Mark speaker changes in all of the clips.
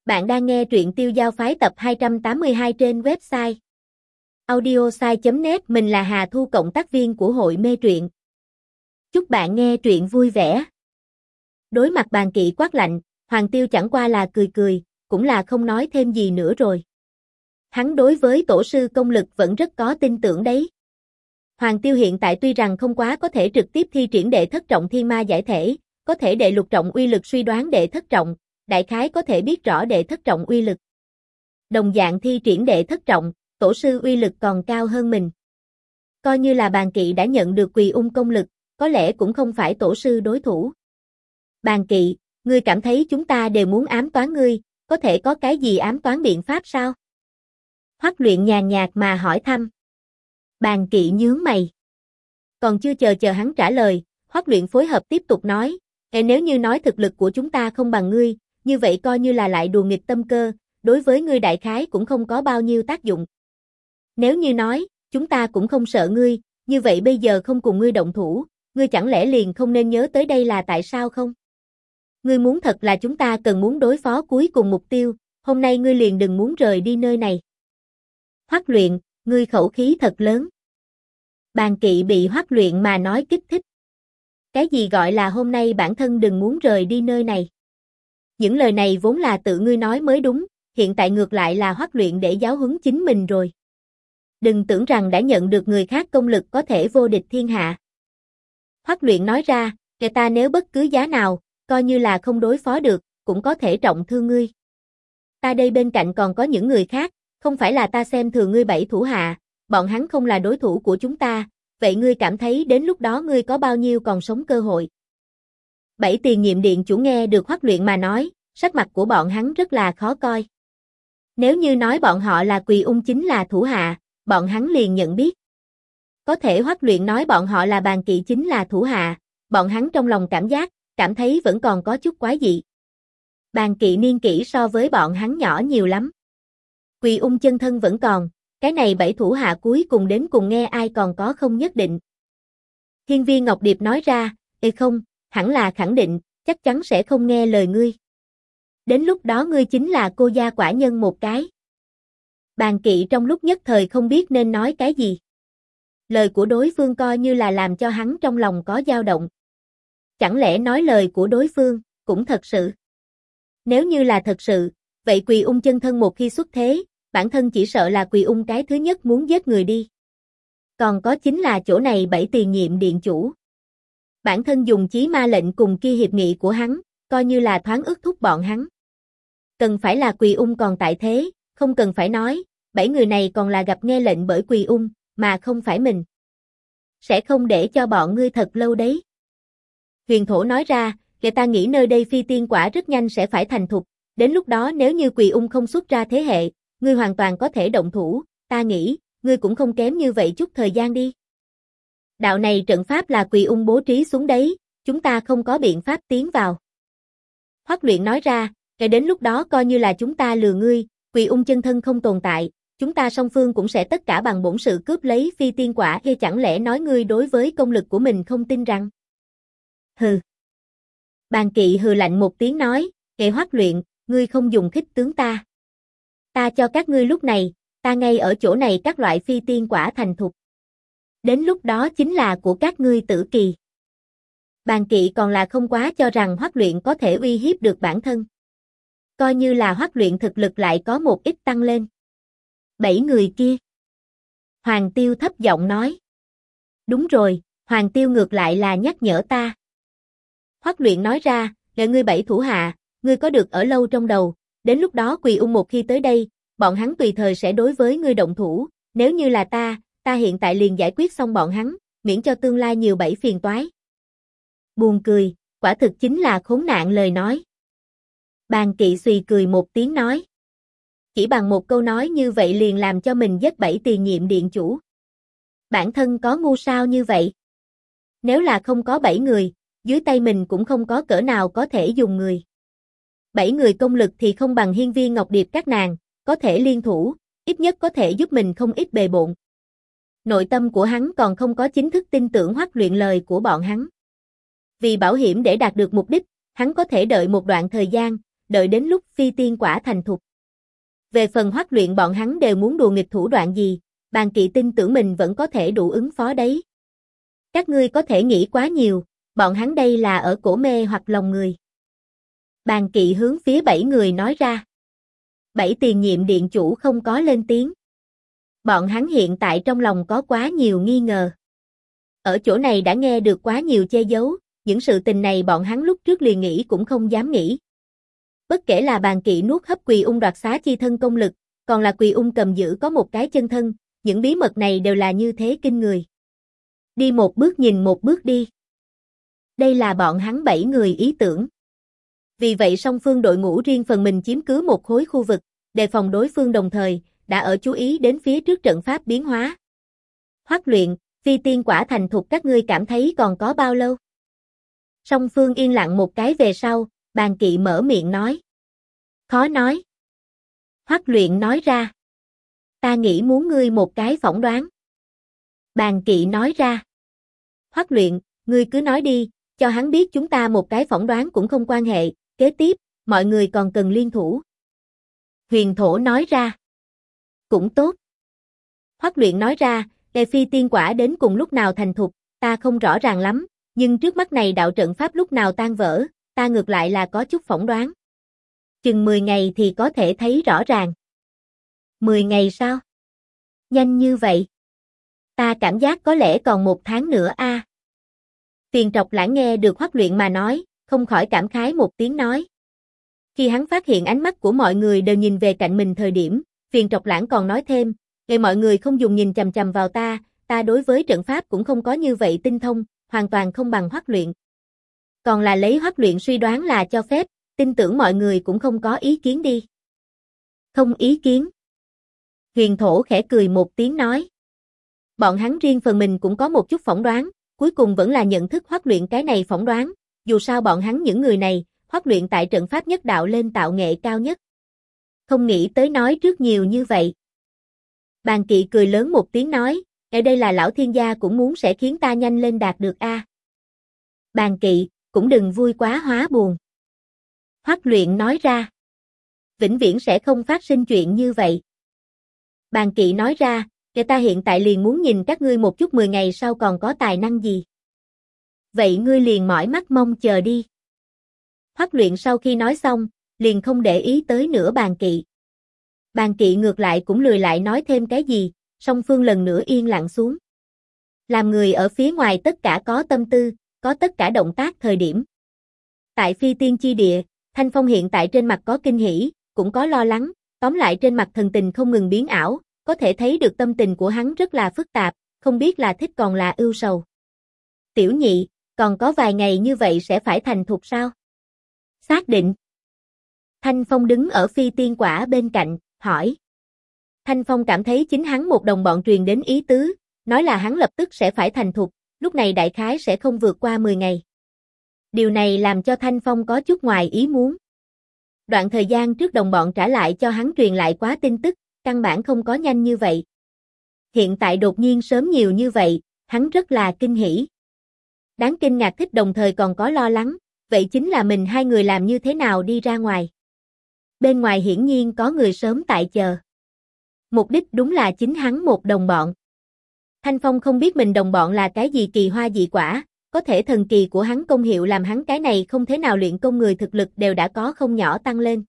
Speaker 1: Bạn đang nghe truyện Tiêu Giao Phái tập 282 trên website audiosai.net. Mình là Hà Thu, cộng tác viên của hội mê truyện. Chúc bạn nghe truyện vui vẻ. Đối mặt Bàn Kỵ quát lạnh, Hoàng Tiêu chẳng qua là cười cười, cũng là không nói thêm gì nữa rồi. Hắn đối với tổ sư công lực vẫn rất có tin tưởng đấy. Hoàng Tiêu hiện tại tuy rằng không quá có thể trực tiếp thi triển đệ thất trọng thiên ma giải thể, có thể đệ lục trọng uy lực suy đoán đệ thất trọng, đại khái có thể biết rõ đệ thất trọng uy lực. Đồng dạng thi triển đệ thất trọng, tổ sư uy lực còn cao hơn mình. Coi như là Bàn Kỵ đã nhận được Quỳ Ung công lực, có lẽ cũng không phải tổ sư đối thủ. Bàn Kỵ, ngươi cảm thấy chúng ta đều muốn ám toán ngươi, có thể có cái gì ám toán biện pháp sao? Hoắc Luyện nhàn nhạt mà hỏi thăm. Bàn Kỵ nhướng mày. Còn chưa chờ hắn trả lời, Hoắc Luyện phối hợp tiếp tục nói, nếu như nói thực lực của chúng ta không bằng ngươi, như vậy coi như là lại đùa nghịch tâm cơ, đối với ngươi đại khái cũng không có bao nhiêu tác dụng. Nếu như nói, chúng ta cũng không sợ ngươi, như vậy bây giờ không cùng ngươi động thủ, ngươi chẳng lẽ liền không nên nhớ tới đây là tại sao không? Ngươi muốn thật là chúng ta cần muốn đối phó cuối cùng mục tiêu, hôm nay ngươi liền đừng muốn rời đi nơi này. Hoắc Luyện, ngươi khẩu khí thật lớn. Bàn Kỵ bị Hoắc Luyện mà nói kích thích. Cái gì gọi là hôm nay bản thân đừng muốn rời đi nơi này? Những lời này vốn là tự ngươi nói mới đúng, hiện tại ngược lại là Hoắc Luyện để giáo huấn chính mình rồi. Đừng tưởng rằng đã nhận được người khác công lực có thể vô địch thiên hạ. Hoắc Luyện nói ra, kẻ ta nếu bất cứ giá nào, coi như là không đối phó được, cũng có thể trọng thương ngươi. Ta đây bên cạnh còn có những người khác, không phải là ta xem thường ngươi 7 thủ hạ, bọn hắn không là đối thủ của chúng ta, vậy ngươi cảm thấy đến lúc đó ngươi có bao nhiêu còn sống cơ hội? 7 tiền nhiệm điện chủ nghe được Hoắc Luyện mà nói, sắc mặt của bọn hắn rất là khó coi. Nếu như nói bọn họ là Quỳ Ung chính là thủ hạ, bọn hắn liền nhận biết. Có thể Hoắc Luyện nói bọn họ là Bàn Kỵ chính là thủ hạ, bọn hắn trong lòng cảm thấy vẫn còn có chút quái dị. Bàn Kỵ niên kỷ so với bọn hắn nhỏ nhiều lắm. Quỳ Ung chân thân vẫn còn, cái này 7 thủ hạ cuối cùng đến cùng nghe ai còn có không nhất định. Hiên Viên Ngọc Điệp nói ra, không, hẳn là khẳng định, chắc chắn sẽ không nghe lời ngươi. Đến lúc đó ngươi chính là cô gia quả nhân một cái. Bàn Kỵ trong lúc nhất thời không biết nên nói cái gì. Lời của đối phương coi như là làm cho hắn trong lòng có dao động. Chẳng lẽ nói lời của đối phương cũng thật sự? Nếu như là thật sự, vậy Quỳ Ung chân thân một khi xuất thế, bản thân chỉ sợ là Quỳ Ung cái thứ nhất muốn giết người đi. Còn có chính là chỗ này 7 tiền nhiệm điện chủ. Bản thân dùng chí ma lệnh cùng kia hiệp nghị của hắn, coi như là thoáng ức thúc bọn hắn. Cần phải là Quỳ Ung còn tại thế, không cần phải nói, 7 người này còn là gặp nghe lệnh bởi Quỳ Ung, mà không phải mình. Sẽ không để cho bọn ngươi thật lâu đấy. Huyền Thổ nói ra, người ta nghĩ nơi đây phi tiên quả rất nhanh sẽ phải thành thục, đến lúc đó nếu như Quỳ Ung không xuất ra thế hệ, ngươi hoàn toàn có thể động thủ, ta nghĩ, ngươi cũng không kém như vậy chút thời gian đi. Đạo này trận pháp là Quỳ Ung bố trí xuống đấy, chúng ta không có biện pháp tiến vào. Hoắc Luyện nói ra, kể đến lúc đó coi như là chúng ta lừa ngươi, Quỳ Ung chân thân không tồn tại, chúng ta song phương cũng sẽ tất cả bằng bổn sự cướp lấy phi tiên quả, chẳng lẽ nói ngươi đối với công lực của mình không tin rằng? Hừ. Bàn Kỵ hừ lạnh một tiếng nói, Hoắc Luyện, ngươi không dùng khích tướng ta. Ta cho các ngươi lúc này, ta ngay ở chỗ này các loại phi tiên quả thành thục. Đến lúc đó chính là của các ngươi tử kỳ. Bàn Kỵ còn là không quá cho rằng Hoắc Luyện có thể uy hiếp được bản thân. Coi như là Hoắc Luyện thực lực lại có một ít tăng lên. 7 người kia. Hoàng Tiêu thấp giọng nói. Đúng rồi, Hoàng Tiêu ngược lại là nhắc nhở ta. Hoắc Luyện nói ra, là ngươi 7 thủ hạ, ngươi có được ở lâu trong đầu, đến lúc đó Quỳ Ung một khi tới đây, bọn hắn tùy thời sẽ đối với ngươi động thủ, nếu như là ta hiện tại liền giải quyết xong bọn hắn, miễn cho tương lai nhiều 7 phiền toái. Buồn cười, quả thực chính là khốn nạn lời nói. Bàn Kỵ xùy cười một tiếng nói. Chỉ bằng một câu nói như vậy liền làm cho mình giết 7 tiền nhiệm điện chủ. Bản thân có ngu sao như vậy? Nếu là không có 7 người, dưới tay mình cũng không có cỡ nào có thể dùng người. 7 người công lực thì không bằng Hiên Viên Ngọc Điệp các nàng, có thể liên thủ, ít nhất có thể giúp mình không ít bề bộn. Nội tâm của hắn còn không có chính thức tin tưởng Hoắc Luyện lời của bọn hắn. Vì bảo hiểm để đạt được mục đích, hắn có thể đợi một đoạn thời gian, đợi đến lúc phi tiên quả thành thục. Về phần Hoắc Luyện bọn hắn đều muốn đùa nghịch thủ đoạn gì, Bàn Kỵ tin tưởng mình vẫn có thể đủ ứng phó đấy. Các ngươi có thể nghĩ quá nhiều, bọn hắn đây là ở cổ mê hoặc lòng người. Bàn Kỵ hướng phía 7 người nói ra. 7 tiền nhiệm điện chủ không có lên tiếng. Bọn hắn hiện tại trong lòng có quá nhiều nghi ngờ. Ở chỗ này đã nghe được quá nhiều che giấu, những sự tình này bọn hắn lúc trước liền nghĩ cũng không dám nghĩ. Bất kể là Bàn Kỵ nuốt hấp Quỳ Ung đoạt xá chi thân công lực, còn là Quỳ Ung cầm giữ có một cái chân thân, những bí mật này đều là như thế kinh người. Đi một bước nhìn một bước đi. Đây là bọn hắn 7 người ý tưởng. Vì vậy song phương đội ngũ riêng phần mình chiếm cứ một khối khu vực, đề phòng đối phương đồng thời, đã ở chú ý đến phía trước trận pháp biến hóa. Hoắc Luyện, phi tiên quả thành thục các ngươi cảm thấy còn có bao lâu? Song phương yên lặng một cái về sau, Bàn Kỵ mở miệng nói. Khó nói. Hoắc Luyện nói ra. Ta nghĩ muốn ngươi một cái phỏng đoán. Bàn Kỵ nói ra. Hoắc Luyện, ngươi cứ nói đi, cho hắn biết chúng ta một cái phỏng đoán cũng không quan hệ, kế tiếp, mọi người còn cần liên thủ. Huyền Thổ nói ra. Cũng tốt. Hoắc Luyện nói ra, phi tiên quả đến cùng lúc nào thành thục, ta không rõ ràng lắm, nhưng trước mắt này đạo trận pháp lúc nào tan vỡ, ta ngược lại là có chút phỏng đoán. Chừng 10 ngày thì có thể thấy rõ ràng. 10 ngày sao? Nhanh như vậy? Ta cảm giác có lẽ còn 1 tháng nữa a. Tiền Trọc Lãng nghe được Hoắc Luyện mà nói, không khỏi cảm khái một tiếng nói. Khi hắn phát hiện ánh mắt của mọi người đều nhìn về cạnh mình thời điểm, Tiền Trọc Lãng còn nói thêm, "Ngày mọi người không dùng nhìn chằm chằm vào ta đối với trận pháp cũng không có như vậy tinh thông, hoàn toàn không bằng Hoắc Luyện." Còn là lấy Hoắc Luyện suy đoán là cho phép, tin tưởng mọi người cũng không có ý kiến đi. Không ý kiến. Huyền Thổ khẽ cười một tiếng nói. Bọn hắn riêng phần mình cũng có một chút phỏng đoán, cuối cùng vẫn là nhận thức Hoắc Luyện cái này phỏng đoán, dù sao bọn hắn những người này, Hoắc Luyện tại trận pháp nhất đạo lên tạo nghệ cao nhất. Không nghĩ tới nói trước nhiều như vậy. Bàn Kỵ cười lớn một tiếng nói, ở đây là lão thiên gia cũng muốn sẽ khiến ta nhanh lên đạt được a. Bàn Kỵ, cũng đừng vui quá hóa buồn. Hoắc Luyện nói ra. Vĩnh viễn sẽ không phát sinh chuyện như vậy. Bàn Kỵ nói ra, ta hiện tại liền muốn nhìn các ngươi một chút 10 ngày sau còn có tài năng gì. Vậy ngươi liền mỏi mắt mong chờ đi. Hoắc Luyện sau khi nói xong, liền không để ý tới nữa Bàn Kỵ. Bàn Kỵ ngược lại cũng lười lại nói thêm cái gì, song phương lần nữa yên lặng xuống. Làm người ở phía ngoài tất cả có tâm tư, có tất cả động tác thời điểm. Tại phi tiên chi địa, Thanh Phong hiện tại trên mặt có kinh hỉ, cũng có lo lắng, tóm lại trên mặt thần tình không ngừng biến ảo, có thể thấy được tâm tình của hắn rất là phức tạp, không biết là thích còn là ưu sầu. Tiểu Nhị, còn có vài ngày như vậy sẽ phải thành thục sao? Xác định. Thanh Phong đứng ở phi tiên quả bên cạnh, hỏi. Thanh Phong cảm thấy chính hắn một đồng bọn truyền đến ý tứ, nói là hắn lập tức sẽ phải thành thục, lúc này đại khái sẽ không vượt qua 10 ngày. Điều này làm cho Thanh Phong có chút ngoài ý muốn. Đoạn thời gian trước đồng bọn trả lại cho hắn truyền lại quá tin tức, căn bản không có nhanh như vậy. Hiện tại đột nhiên sớm nhiều như vậy, hắn rất là kinh hỉ. Đáng kinh ngạc thích đồng thời còn có lo lắng, vậy chính là mình hai người làm như thế nào đi ra ngoài. Bên ngoài hiển nhiên có người sớm tại chờ. Mục đích đúng là chính hắn một đồng bọn. Thanh Phong không biết mình đồng bọn là cái gì kỳ hoa dị quả, có thể thần kỳ của hắn công hiệu làm hắn cái này không thể nào luyện công người thực lực đều đã có không nhỏ tăng lên.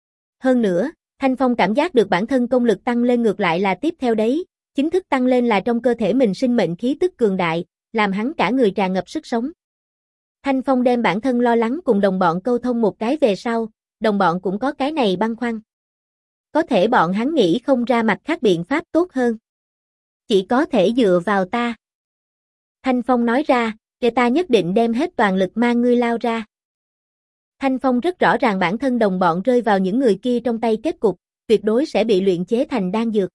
Speaker 1: Hơn nữa, Thanh Phong cảm giác được bản thân công lực tăng lên ngược lại là tiếp theo đấy, chính thức tăng lên là trong cơ thể mình sinh mệnh khí tức cường đại, làm hắn cả người tràn ngập sức sống. Thanh Phong đem bản thân lo lắng cùng đồng bọn câu thông một cái về sau, đồng bọn cũng có cái này băn khoăn. Có thể bọn hắn nghĩ không ra mặt khác biện pháp tốt hơn. Chỉ có thể dựa vào ta. Thanh Phong nói ra, để ta nhất định đem hết toàn lực mang ngươi lao ra. Thanh Phong rất rõ ràng bản thân đồng bọn rơi vào những người kia trong tay kết cục, tuyệt đối sẽ bị luyện chế thành đan dược.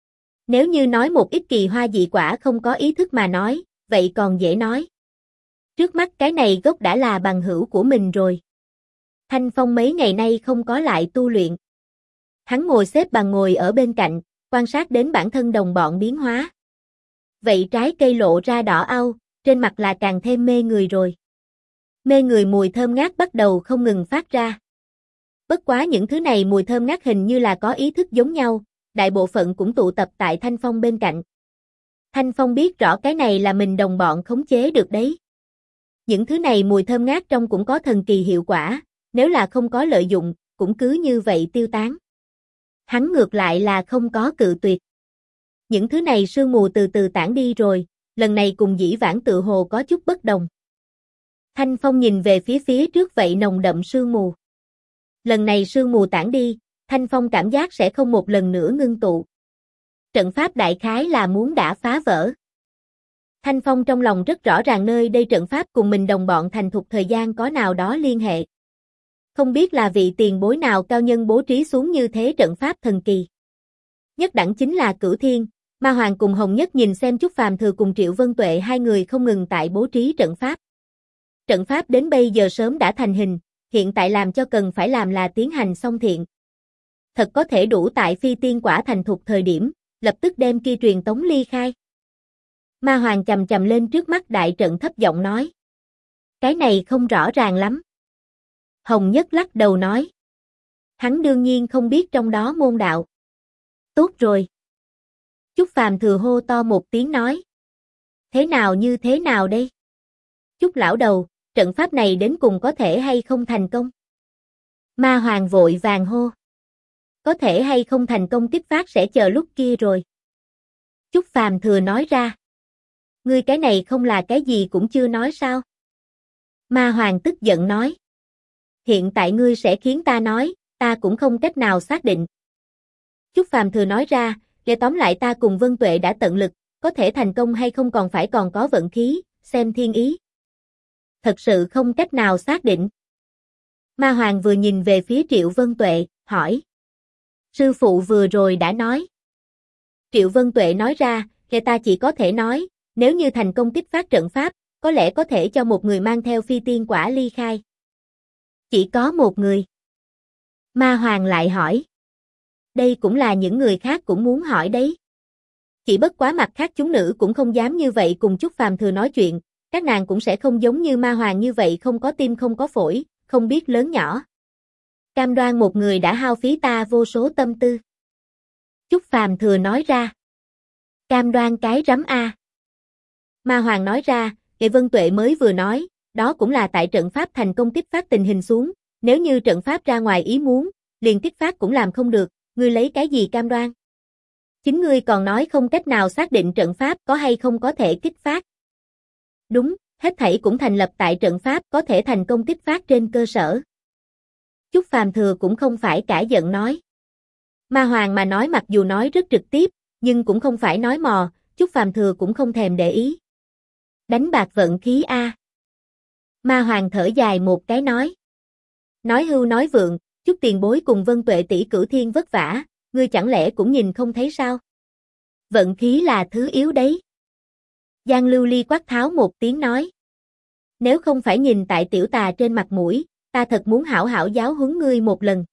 Speaker 1: Nếu như nói một ít kỳ hoa dị quả không có ý thức mà nói, vậy còn dễ nói. Trước mắt cái này gốc đã là bằng hữu của mình rồi. Thanh Phong mấy ngày nay không có lại tu luyện. Hắn ngồi xếp bằng ngồi ở bên cạnh, quan sát đến bản thân đồng bọn biến hóa. Vậy trái cây lộ ra đỏ au, trên mặt là càng thêm mê người rồi. Mê người mùi thơm ngát bắt đầu không ngừng phát ra. Bất quá những thứ này mùi thơm ngát hình như là có ý thức giống nhau, đại bộ phận cũng tụ tập tại Thanh Phong bên cạnh. Thanh Phong biết rõ cái này là mình đồng bọn khống chế được đấy. Những thứ này mùi thơm ngát trong cũng có thần kỳ hiệu quả, nếu là không có lợi dụng, cũng cứ như vậy tiêu tán. Hắn ngược lại là không có cự tuyệt. Những thứ này sương mù từ từ tản đi rồi, lần này cùng dĩ vãng tự hồ có chút bất đồng. Thanh Phong nhìn về phía trước vậy nồng đậm sương mù. Lần này sương mù tản đi, Thanh Phong cảm giác sẽ không một lần nữa ngưng tụ. Trận pháp đại khái là muốn đã phá vỡ. Thanh Phong trong lòng rất rõ ràng nơi đây trận pháp cùng mình đồng bọn thành thục thời gian có nào đó liên hệ. Không biết là vị tiền bối nào cao nhân bố trí xuống như thế trận pháp thần kỳ. Nhất đẳng chính là Cửu Thiên, Ma Hoàng cùng Hồng Nhất nhìn xem Chúc Phàm Thừa cùng Triệu Vân Tuệ hai người không ngừng tại bố trí trận pháp. Trận pháp đến bây giờ sớm đã thành hình, hiện tại làm cho cần phải làm là tiến hành xong thiện. Thật có thể đủ tại phi tiên quả thành thục thời điểm, lập tức đem kia truyền tống ly khai. Ma Hoàng chầm chầm lên trước mắt đại trận thấp giọng nói. Cái này không rõ ràng lắm. Hồng Nhất lắc đầu nói. Hắn đương nhiên không biết trong đó môn đạo. Tốt rồi. Chúc Phàm Thừa hô to một tiếng nói. Thế nào như thế nào đây? Chúc lão đầu, trận pháp này đến cùng có thể hay không thành công? Ma Hoàng vội vàng hô. Có thể hay không thành công kích phát sẽ chờ lúc kia rồi. Chúc Phàm Thừa nói ra. Ngươi cái này không là cái gì cũng chưa nói sao? Ma Hoàng tức giận nói. Hiện tại ngươi sẽ khiến ta nói, ta cũng không cách nào xác định. Chúc Phàm Thừa nói ra, để tóm lại ta cùng Vân Tuệ đã tận lực, có thể thành công hay không còn phải còn có vận khí, xem thiên ý. Thật sự không cách nào xác định. Ma Hoàng vừa nhìn về phía Triệu Vân Tuệ, hỏi. Sư phụ vừa rồi đã nói. Triệu Vân Tuệ nói ra, để ta chỉ có thể nói, nếu như thành công kích phát trận pháp, có lẽ có thể cho một người mang theo phi tiên quả ly khai. Chỉ có một người. Ma Hoàng lại hỏi. Đây cũng là những người khác cũng muốn hỏi đấy. Chỉ bất quá mặt khác chúng nữ cũng không dám như vậy cùng Chúc Phàm Thừa nói chuyện, các nàng cũng sẽ không giống như Ma Hoàng như vậy không có tim không có phổi, không biết lớn nhỏ. Cam đoan một người đã hao phí ta vô số tâm tư. Chúc Phàm Thừa nói ra. Cam đoan cái rắm a. Ma Hoàng nói ra, Nghệ Vân Tuệ mới vừa nói, đó cũng là tại trận pháp thành công kích phát tình hình xuống, nếu như trận pháp ra ngoài ý muốn, liền kích phát cũng làm không được, ngươi lấy cái gì cam đoan? Chính ngươi còn nói không cách nào xác định trận pháp có hay không có thể kích phát. Đúng, hết thảy cũng thành lập tại trận pháp có thể thành công kích phát trên cơ sở. Chúc Phàm Thừa cũng không phải cả giận nói. Ma Hoàng mà nói mặc dù nói rất trực tiếp, nhưng cũng không phải nói mò, Chúc Phàm Thừa cũng không thèm để ý. Đánh bạc vận khí a. Ma Hoàng thở dài một cái nói. Nói hưu nói vượng, Chúc tiền bối cùng Vân Tuệ tỷ Cửu Thiên vất vả, ngươi chẳng lẽ cũng nhìn không thấy sao? Vận khí là thứ yếu đấy. Giang Lưu Ly quát tháo một tiếng nói. Nếu không phải nhìn tại tiểu tà trên mặt mũi, ta thật muốn hảo hảo giáo huấn ngươi một lần.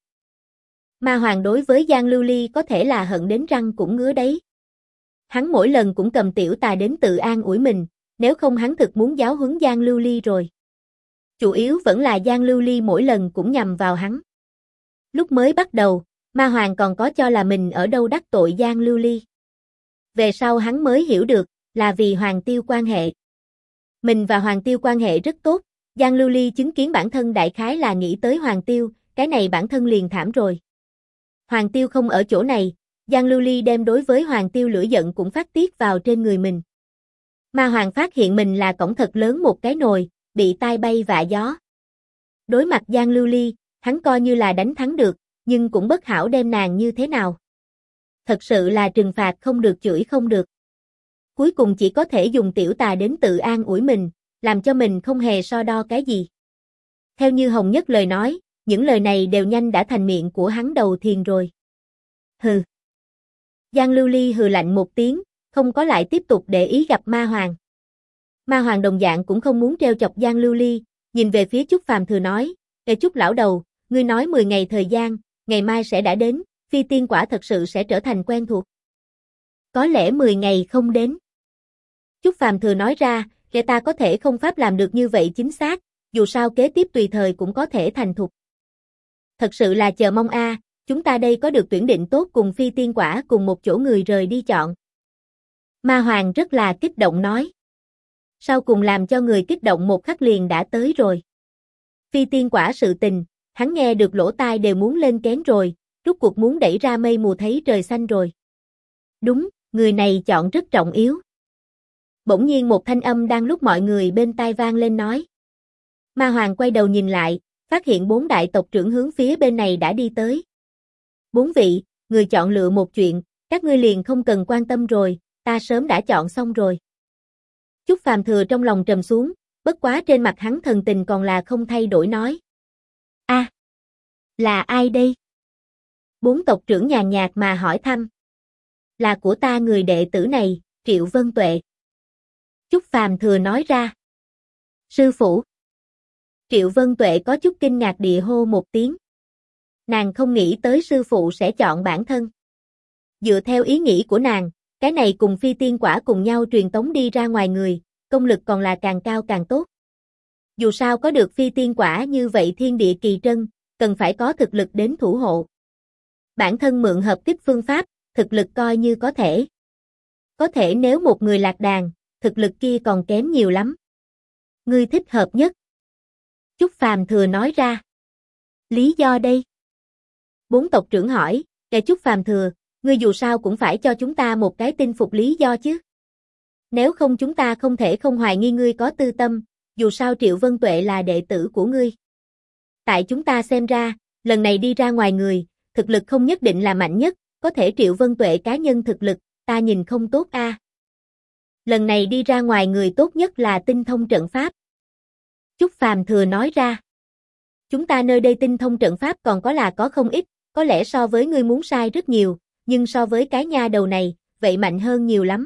Speaker 1: Ma Hoàng đối với Giang Lưu Ly có thể là hận đến răng cũng ngứa đấy. Hắn mỗi lần cũng cầm tiểu tà đến tự an ủi mình, nếu không hắn thực muốn giáo huấn Giang Lưu Ly rồi. Chủ yếu vẫn là Giang Lưu Ly mỗi lần cũng nhằm vào hắn. Lúc mới bắt đầu, Ma Hoàng còn có cho là mình ở đâu đắc tội Giang Lưu Ly. Về sau hắn mới hiểu được, là vì Hoàng Tiêu quan hệ. Mình và Hoàng Tiêu quan hệ rất tốt, Giang Lưu Ly chứng kiến bản thân đại khái là nghĩ tới Hoàng Tiêu, cái này bản thân liền thảm rồi. Hoàng Tiêu không ở chỗ này, Giang Lưu Ly đem đối với Hoàng Tiêu lửa giận cũng phát tiết vào trên người mình. Ma Hoàng phát hiện mình là cổng thật lớn một cái nồi, bị tai bay vạ gió. Đối mặt Giang Lưu Ly, hắn coi như là đánh thắng được, nhưng cũng bất hảo đem nàng như thế nào. Thật sự là trừng phạt không được chửi không được. Cuối cùng chỉ có thể dùng tiểu tà đến tự an ủi mình, làm cho mình không hề so đo cái gì. Theo như Hồng Nhất lời nói, những lời này đều nhanh đã thành miệng của hắn đầu thiền rồi. Hừ. Giang Lưu Ly hừ lạnh một tiếng, không có lại tiếp tục để ý gặp Ma Hoàng. Ma Hoàng đồng dạng cũng không muốn treo chọc Giang Lưu Ly, nhìn về phía Chúc Phàm Thừa nói, Chúc lão đầu, ngươi nói 10 ngày thời gian, ngày mai sẽ đã đến, phi tiên quả thật sự sẽ trở thành quen thuộc. Có lẽ 10 ngày không đến. Chúc Phàm Thừa nói ra, ta có thể không pháp làm được như vậy chính xác, dù sao kế tiếp tùy thời cũng có thể thành thục. Thật sự là chờ mong a, chúng ta đây có được tuyển định tốt cùng phi tiên quả cùng một chỗ người rời đi chọn. Ma Hoàng rất là kích động nói. Sau cùng làm cho người kích động một khắc liền đã tới rồi. Phi tiên quả sự tình, hắn nghe được lỗ tai đều muốn lên kén rồi, rút cuộc muốn đẩy ra mây mù thấy trời xanh rồi. Đúng, người này chọn rất trọng yếu. Bỗng nhiên một thanh âm đang lúc mọi người bên tai vang lên nói. Ma Hoàng quay đầu nhìn lại, phát hiện 4 đại tộc trưởng hướng phía bên này đã đi tới. 4 vị, người chọn lựa một chuyện, các ngươi liền không cần quan tâm rồi, ta sớm đã chọn xong rồi. Chúc Phàm Thừa trong lòng trầm xuống, bất quá trên mặt hắn thần tình còn là không thay đổi nói. A, là ai đây? 4 tộc trưởng nhàn nhạt mà hỏi thăm. Là của ta người đệ tử này, Triệu Vân Tuệ. Chúc Phàm Thừa nói ra. Sư phụ. Triệu Vân Tuệ có chút kinh ngạc địa hô một tiếng. Nàng không nghĩ tới sư phụ sẽ chọn bản thân. Dựa theo ý nghĩ của nàng, cái này cùng phi tiên quả cùng nhau truyền tống đi ra ngoài người, công lực còn là càng cao càng tốt. Dù sao có được phi tiên quả như vậy thiên địa kỳ trân, cần phải có thực lực đến thủ hộ. Bản thân mượn hợp kích phương pháp, thực lực coi như có thể. Có thể nếu một người lạc đàn, thực lực kia còn kém nhiều lắm. Ngươi thích hợp nhất. Chúc Phàm Thừa nói ra. Lý do đây? 4 tộc trưởng hỏi, kẻ Chúc Phàm Thừa, ngươi dù sao cũng phải cho chúng ta một cái tin phục lý do chứ. Nếu không chúng ta không thể không hoài nghi ngươi có tư tâm, dù sao Triệu Vân Tuệ là đệ tử của ngươi. Tại chúng ta xem ra, lần này đi ra ngoài người, thực lực không nhất định là mạnh nhất, có thể Triệu Vân Tuệ cá nhân thực lực, ta nhìn không tốt a. Lần này đi ra ngoài người tốt nhất là tinh thông trận pháp. Chúc Phàm Thừa nói ra. Chúng ta nơi đây tinh thông trận pháp còn có là có không ít, có lẽ so với ngươi muốn sai rất nhiều, nhưng so với cái nha đầu này, vậy mạnh hơn nhiều lắm.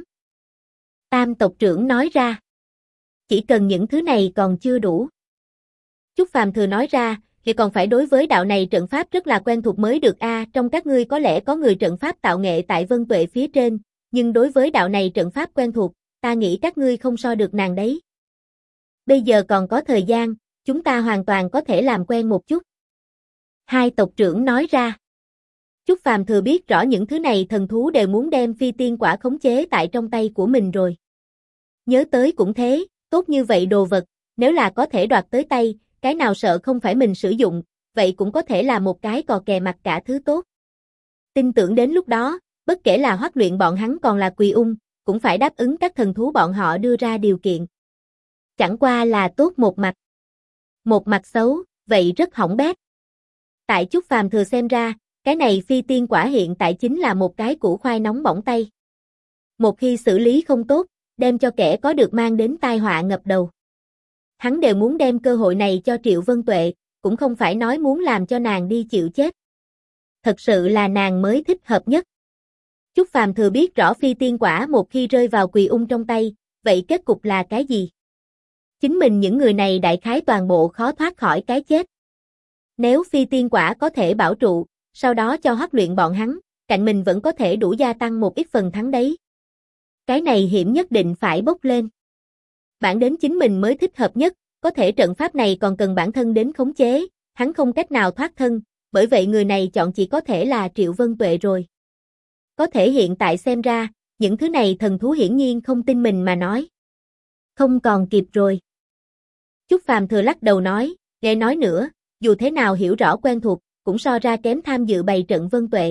Speaker 1: Tam tộc trưởng nói ra. Chỉ cần những thứ này còn chưa đủ. Chúc Phàm Thừa nói ra, thì còn phải đối với đạo này trận pháp rất là quen thuộc mới được a. Trong các ngươi có lẽ có người trận pháp tạo nghệ tại Vân Tuệ phía trên, nhưng đối với đạo này trận pháp quen thuộc, ta nghĩ các ngươi không so được nàng đấy. Bây giờ còn có thời gian, chúng ta hoàn toàn có thể làm quen một chút. Hai tộc trưởng nói ra. Chúc Phàm Thừa biết rõ những thứ này thần thú đều muốn đem phi tiên quả khống chế tại trong tay của mình rồi. Nhớ tới cũng thế, tốt như vậy đồ vật, nếu là có thể đoạt tới tay, cái nào sợ không phải mình sử dụng, vậy cũng có thể là một cái cò kè mặt cả thứ tốt. Tin tưởng đến lúc đó, bất kể là Hoắc Luyện bọn hắn còn là Quỳ Ung, cũng phải đáp ứng các thần thú bọn họ đưa ra điều kiện. Chẳng qua là tốt một mặt. Một mặt xấu, vậy rất hỏng bét. Tại Chúc Phàm Thừa xem ra, cái này phi tiên quả hiện tại chính là một cái củ khoai nóng bỏng tay. Một khi xử lý không tốt, đem cho kẻ có được mang đến tai họa ngập đầu. Hắn đều muốn đem cơ hội này cho Triệu Vân Tuệ, cũng không phải nói muốn làm cho nàng đi chịu chết. Thật sự là nàng mới thích hợp nhất. Chúc Phàm Thừa biết rõ phi tiên quả một khi rơi vào Quỳ Ung trong tay, vậy kết cục là cái gì? Chính mình những người này đại khái toàn bộ khó thoát khỏi cái chết. Nếu phi tiên quả có thể bảo trụ, sau đó cho Hoắc Luyện bọn hắn, cạnh mình vẫn có thể đủ gia tăng một ít phần thắng đấy. Cái này hiểm nhất định phải bốc lên. Bản đến chính mình mới thích hợp nhất, có thể trận pháp này còn cần bản thân đến khống chế, hắn không cách nào thoát thân, bởi vậy người này chọn chỉ có thể là Triệu Vân Tuệ rồi. Có thể hiện tại xem ra, những thứ này thần thú hiển nhiên không tin mình mà nói. Không còn kịp rồi. Chúc Phàm Thừa lắc đầu nói, nghe nói nữa, dù thế nào hiểu rõ quen thuộc, cũng so ra kém tham dự bày trận Vân Tuệ.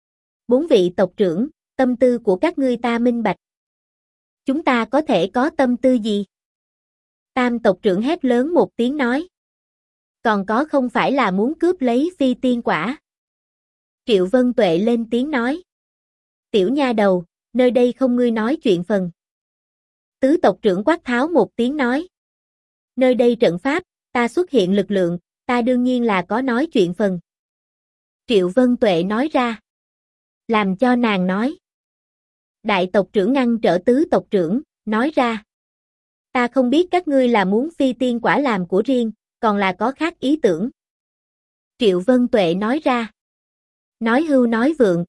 Speaker 1: 4 vị tộc trưởng, tâm tư của các ngươi ta minh bạch. Chúng ta có thể có tâm tư gì? Tam tộc trưởng hét lớn một tiếng nói. Còn có không phải là muốn cướp lấy phi tiên quả? Triệu Vân Tuệ lên tiếng nói. Tiểu nha đầu, nơi đây không ngươi nói chuyện phần. Tứ tộc trưởng quát tháo một tiếng nói. Nơi đây trận pháp, ta xuất hiện lực lượng, ta đương nhiên là có nói chuyện phần. Triệu Vân Tuệ nói ra. Làm cho nàng nói. Đại tộc trưởng ngăn trở tứ tộc trưởng, nói ra. Ta không biết các ngươi là muốn phi tiên quả làm của riêng, còn là có khác ý tưởng. Triệu Vân Tuệ nói ra. Nói hưu nói vượng.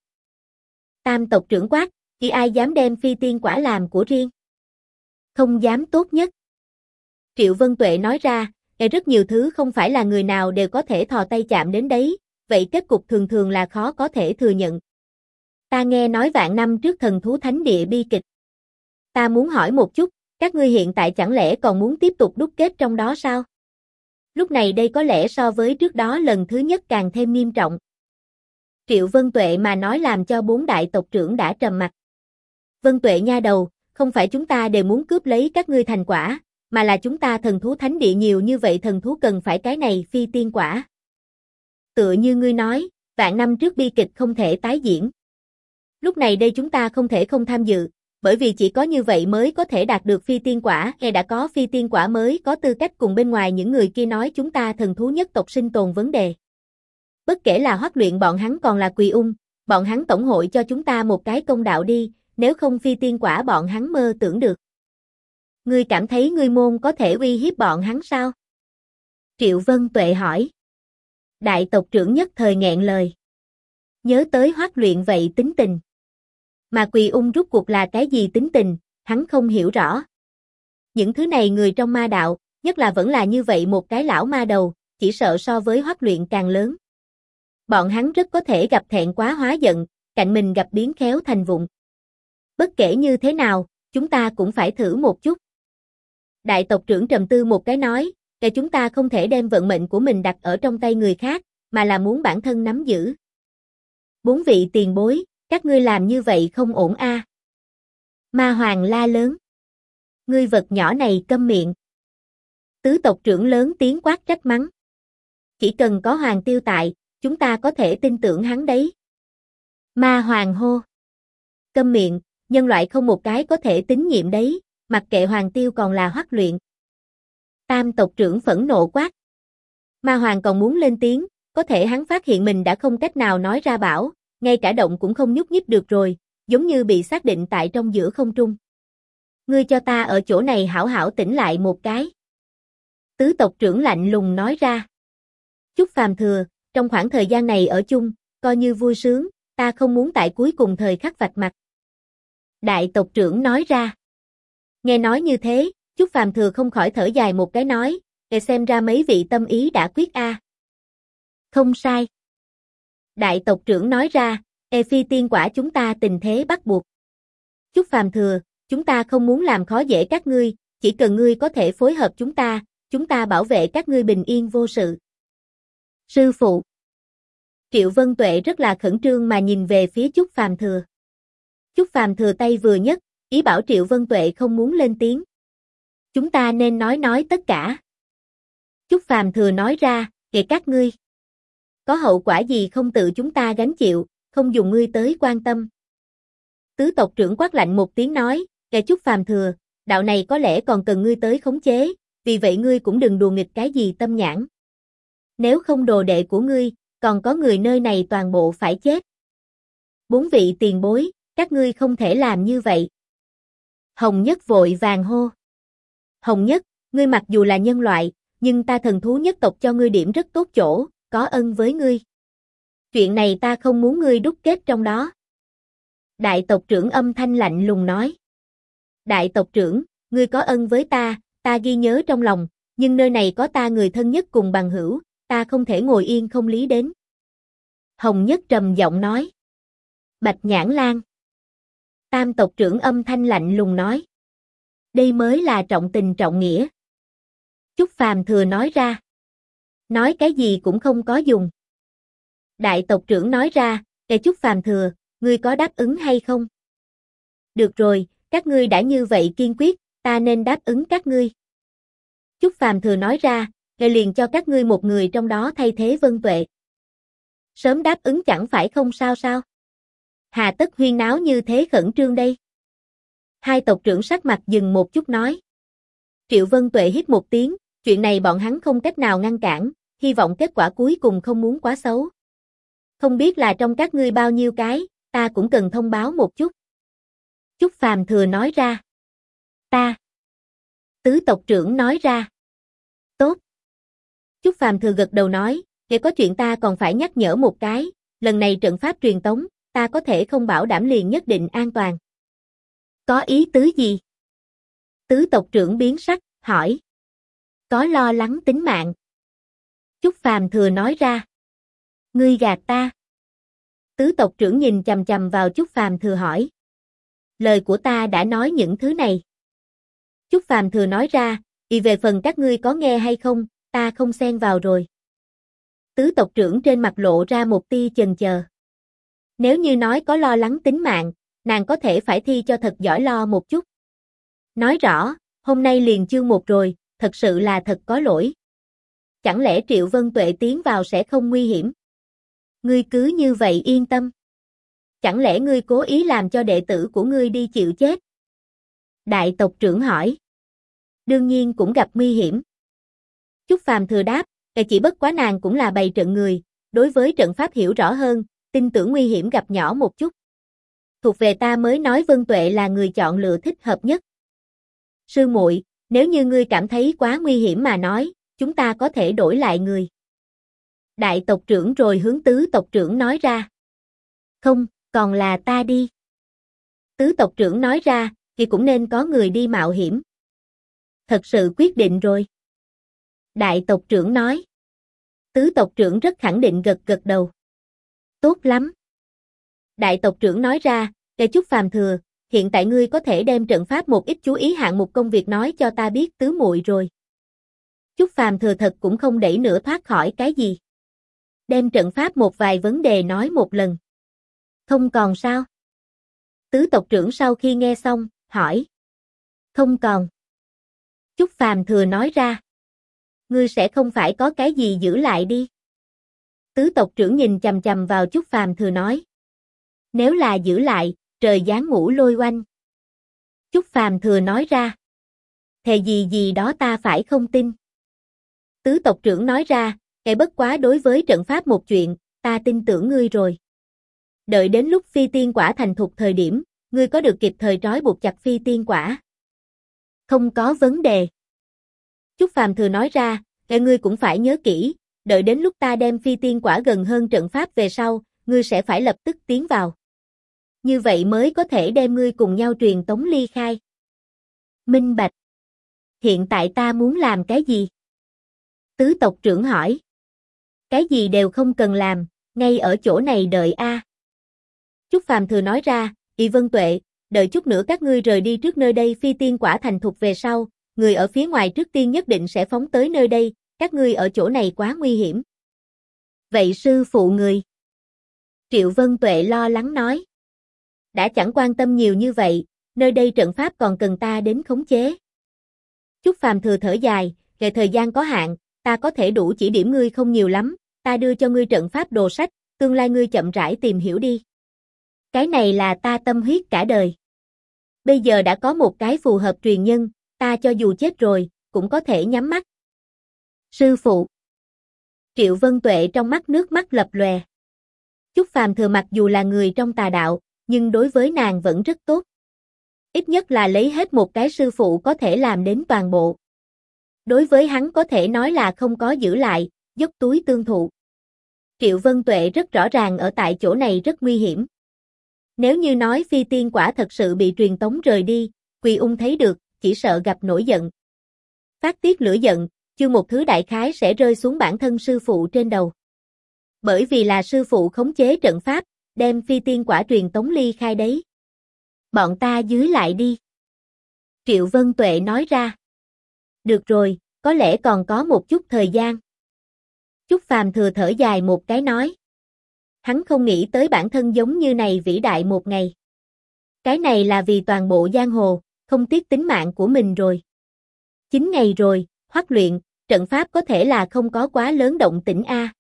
Speaker 1: Tam tộc trưởng quát, chỉ ai dám đem phi tiên quả làm của riêng? Không dám tốt nhất. Triệu Vân Tuệ nói ra, rất nhiều thứ không phải là người nào đều có thể thò tay chạm đến đấy, vậy kết cục thường thường là khó có thể thừa nhận. Ta nghe nói vạn năm trước thần thú thánh địa bi kịch. Ta muốn hỏi một chút, các ngươi hiện tại chẳng lẽ còn muốn tiếp tục đúc kết trong đó sao? Lúc này đây có lẽ so với trước đó lần thứ nhất càng thêm nghiêm trọng. Triệu Vân Tuệ mà nói làm cho 4 đại tộc trưởng đã trầm mặt. Vân Tuệ nha đầu, không phải chúng ta đều muốn cướp lấy các ngươi thành quả, mà là chúng ta thần thú thánh địa nhiều như vậy thần thú cần phải cái này phi tiên quả. Tựa như ngươi nói, vạn năm trước bi kịch không thể tái diễn. Lúc này đây chúng ta không thể không tham dự, bởi vì chỉ có như vậy mới có thể đạt được phi tiên quả, đã có phi tiên quả mới có tư cách cùng bên ngoài những người kia nói chúng ta thần thú nhất tộc sinh tồn vấn đề. Bất kể là Hoắc Luyện bọn hắn còn là Quỳ Ung, bọn hắn tổng hội cho chúng ta một cái công đạo đi, nếu không phi tiên quả bọn hắn mơ tưởng được. Ngươi cảm thấy ngươi môn có thể uy hiếp bọn hắn sao? Triệu Vân Tuệ hỏi. Đại tộc trưởng nhất thời nghẹn lời. Nhớ tới Hoắc Luyện vậy tính tình. Mà Quỳ Ung rút cuộc là cái gì tính tình, hắn không hiểu rõ. Những thứ này người trong ma đạo, nhất là vẫn là như vậy một cái lão ma đầu, chỉ sợ so với Hoắc Luyện càng lớn. Bọn hắn rất có thể gặp thẹn quá hóa giận, cạnh mình gặp biến khéo thành vụng. Bất kể như thế nào, chúng ta cũng phải thử một chút. Đại tộc trưởng trầm tư một cái nói, chúng ta không thể đem vận mệnh của mình đặt ở trong tay người khác, mà là muốn bản thân nắm giữ. 4 vị tiền bối, các ngươi làm như vậy không ổn a. Ma Hoàng la lớn. Ngươi vật nhỏ này câm miệng. Tứ tộc trưởng lớn tiếng quát trách mắng. Chỉ cần có Hoàng Tiêu tại, chúng ta có thể tin tưởng hắn đấy. Ma Hoàng hô. Câm miệng, nhân loại không một cái có thể tín nhiệm đấy, mặc kệ Hoàng Tiêu còn là Hoắc Luyện. Tam tộc trưởng phẫn nộ quát. Ma Hoàng còn muốn lên tiếng, có thể hắn phát hiện mình đã không cách nào nói ra bảo, ngay cả động cũng không nhúc nhích được rồi, giống như bị xác định tại trong giữa không trung. Ngươi cho ta ở chỗ này hảo hảo tỉnh lại một cái. Tứ tộc trưởng lạnh lùng nói ra. Chúc Phàm Thừa, trong khoảng thời gian này ở chung, coi như vui sướng, ta không muốn tại cuối cùng thời khắc vạch mặt. Đại tộc trưởng nói ra. Nghe nói như thế, Chúc Phàm Thừa không khỏi thở dài một cái nói, xem ra mấy vị tâm ý đã quyết a. Không sai. Đại tộc trưởng nói ra, phi tiên quả chúng ta tình thế bắt buộc. Chúc Phàm Thừa, chúng ta không muốn làm khó dễ các ngươi, chỉ cần ngươi có thể phối hợp chúng ta bảo vệ các ngươi bình yên vô sự. Sư phụ. Triệu Vân Tuệ rất là khẩn trương mà nhìn về phía Chúc Phàm Thừa. Chúc Phàm Thừa tay vừa nhấc, ý bảo Triệu Vân Tuệ không muốn lên tiếng. Chúng ta nên nói tất cả. Chúc Phàm Thừa nói ra, kể các ngươi. Có hậu quả gì không tự chúng ta gánh chịu, không dùng ngươi tới quan tâm. Tứ tộc trưởng quát lạnh một tiếng nói, kể Chúc Phàm Thừa, đạo này có lẽ còn cần ngươi tới khống chế, vì vậy ngươi cũng đừng đùa nghịch cái gì tâm nhãn. Nếu không đồ đệ của ngươi, còn có người nơi này toàn bộ phải chết. 4 vị tiền bối, các ngươi không thể làm như vậy. Hồng Nhất vội vàng hô. Hồng Nhất, ngươi mặc dù là nhân loại, nhưng ta thần thú nhất tộc cho ngươi điểm rất tốt chỗ, có ân với ngươi. Chuyện này ta không muốn ngươi đúc kết trong đó. Đại tộc trưởng âm thanh lạnh lùng nói. Đại tộc trưởng, ngươi có ân với ta ghi nhớ trong lòng, nhưng nơi này có ta người thân nhất cùng bằng hữu, ta không thể ngồi yên không lý đến. Hồng Nhất trầm giọng nói. Bạch Nhãn Lan. Tam tộc trưởng âm thanh lạnh lùng nói. Đây mới là trọng tình trọng nghĩa. Chúc Phàm Thừa nói ra. Nói cái gì cũng không có dùng. Đại tộc trưởng nói ra, Chúc Phàm Thừa, ngươi có đáp ứng hay không? Được rồi, các ngươi đã như vậy kiên quyết, ta nên đáp ứng các ngươi. Chúc Phàm Thừa nói ra, liền cho các ngươi một người trong đó thay thế Vân Tuệ. Sớm đáp ứng chẳng phải không sao sao? Hà tất huyên náo như thế khẩn trương đây? Hai tộc trưởng sắc mặt dừng một chút nói. Triệu Vân Tuệ hít một tiếng, chuyện này bọn hắn không cách nào ngăn cản, hy vọng kết quả cuối cùng không muốn quá xấu. Không biết là trong các ngươi bao nhiêu cái, ta cũng cần thông báo một chút. Chúc Phàm Thừa nói ra. Ta. Tứ tộc trưởng nói ra. Tốt. Chúc Phàm Thừa gật đầu nói, để có chuyện ta còn phải nhắc nhở một cái, lần này trận pháp truyền tống, ta có thể không bảo đảm liền nhất định an toàn. Có ý tứ gì? Tứ tộc trưởng biến sắc, hỏi. Có lo lắng tính mạng. Chúc Phàm Thừa nói ra. Ngươi gạt ta. Tứ tộc trưởng nhìn chằm chằm vào Chúc Phàm Thừa hỏi. Lời của ta đã nói những thứ này. Chúc Phàm Thừa nói ra, về phần các ngươi có nghe hay không, ta không xen vào rồi. Tứ tộc trưởng trên mặt lộ ra một tia chần chờ. Nếu như nói có lo lắng tính mạng, nàng có thể phải thi cho thật giỏi lo một chút. Nói rõ, hôm nay liền chương 1 rồi, thật sự là thật có lỗi. Chẳng lẽ Triệu Vân Tuệ tiến vào sẽ không nguy hiểm? Ngươi cứ như vậy yên tâm. Chẳng lẽ ngươi cố ý làm cho đệ tử của ngươi đi chịu chết? Đại tộc trưởng hỏi. Đương nhiên cũng gặp nguy hiểm. Chúc Phàm Thừa đáp, chỉ bất quá nàng cũng là bày trận người, đối với trận pháp hiểu rõ hơn, tin tưởng nguy hiểm gặp nhỏ một chút. Thuộc về ta mới nói Vân Tuệ là người chọn lựa thích hợp nhất. Sư muội, nếu như ngươi cảm thấy quá nguy hiểm mà nói, chúng ta có thể đổi lại người. Đại tộc trưởng rồi hướng tứ tộc trưởng nói ra. Không, còn là ta đi. Tứ tộc trưởng nói ra, thì cũng nên có người đi mạo hiểm. Thật sự quyết định rồi. Đại tộc trưởng nói. Tứ tộc trưởng rất khẳng định gật gật đầu. Tốt lắm. Đại tộc trưởng nói ra, Chúc Phàm Thừa, hiện tại ngươi có thể đem trận pháp một ít chú ý hạng mục công việc nói cho ta biết tứ muội rồi. Chúc Phàm Thừa thật cũng không đẩy nữa thoát khỏi cái gì. Đem trận pháp một vài vấn đề nói một lần. Không còn sao? Tứ tộc trưởng sau khi nghe xong, hỏi. Không còn. Chúc Phàm Thừa nói ra. Ngươi sẽ không phải có cái gì giữ lại đi. Tứ tộc trưởng nhìn chằm chằm vào Chúc Phàm Thừa nói. Nếu là giữ lại, trời giáng ngũ lôi oanh. Chúc Phàm Thừa nói ra. Thề gì gì đó ta phải không tin. Tứ tộc trưởng nói ra, bất quá đối với trận pháp một chuyện, ta tin tưởng ngươi rồi. Đợi đến lúc phi tiên quả thành thục thời điểm, ngươi có được kịp thời trói buộc chặt phi tiên quả. Không có vấn đề. Chúc Phàm Thừa nói ra, ngươi cũng phải nhớ kỹ, đợi đến lúc ta đem phi tiên quả gần hơn trận pháp về sau, ngươi sẽ phải lập tức tiến vào. Như vậy mới có thể đem ngươi cùng nhau truyền tống ly khai. Minh bạch. Hiện tại ta muốn làm cái gì? Tứ tộc trưởng hỏi. Cái gì đều không cần làm, ngay ở chỗ này đợi a. Chúc Phàm Thừa nói ra, Vân Tuệ, đợi chút nữa các ngươi rời đi trước nơi đây phi tiên quả thành thục về sau, người ở phía ngoài trước tiên nhất định sẽ phóng tới nơi đây, các ngươi ở chỗ này quá nguy hiểm. Vậy sư phụ người? Triệu Vân Tuệ lo lắng nói. Đã chẳng quan tâm nhiều như vậy, nơi đây trận pháp còn cần ta đến khống chế. Chúc Phàm Thừa thở dài, về thời gian có hạn, ta có thể đủ chỉ điểm ngươi không nhiều lắm, ta đưa cho ngươi trận pháp đồ sách, tương lai ngươi chậm rãi tìm hiểu đi. Cái này là ta tâm huyết cả đời. Bây giờ đã có một cái phù hợp truyền nhân, ta cho dù chết rồi, cũng có thể nhắm mắt. Sư phụ. Triệu Vân Tuệ trong mắt nước mắt lập lòe. Chúc Phàm Thừa mặc dù là người trong tà đạo, nhưng đối với nàng vẫn rất tốt. Ít nhất là lấy hết một cái sư phụ có thể làm đến toàn bộ. Đối với hắn có thể nói là không có giữ lại, dốc túi tương thụ. Triệu Vân Tuệ rất rõ ràng ở tại chỗ này rất nguy hiểm. Nếu như nói phi tiên quả thật sự bị truyền tống rời đi, Quỳ Ung thấy được, chỉ sợ gặp nổi giận. Phát tiết lửa giận, chương một thứ đại khái sẽ rơi xuống bản thân sư phụ trên đầu. Bởi vì là sư phụ khống chế trận pháp, đem phi tiên quả truyền tống ly khai đấy. Bọn ta dưới lại đi. Triệu Vân Tuệ nói ra. Được rồi, có lẽ còn có một chút thời gian. Chúc Phàm Thừa thở dài một cái nói. Hắn không nghĩ tới bản thân giống như này vĩ đại một ngày. Cái này là vì toàn bộ giang hồ, không tiếc tính mạng của mình rồi. 9 ngày rồi, Hoắc luyện, trận pháp có thể là không có quá lớn động tĩnh a.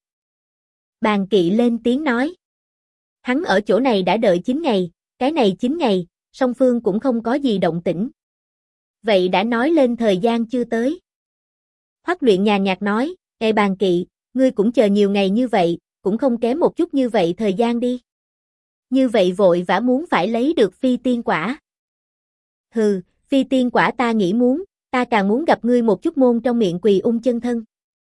Speaker 1: Bàn Kỵ lên tiếng nói. Hắn ở chỗ này đã đợi 9 ngày, cái này 9 ngày, song phương cũng không có gì động tĩnh. Vậy đã nói lên thời gian chưa tới. Hoắc luyện nhàn nhạt nói, Bàn Kỵ, ngươi cũng chờ nhiều ngày như vậy, cũng không kém một chút như vậy thời gian đi. Như vậy vội vã muốn phải lấy được phi tiên quả. Hừ, phi tiên quả ta nghĩ muốn, ta càng muốn gặp ngươi một chút môn trong miệng Quỳ Ung chân thân.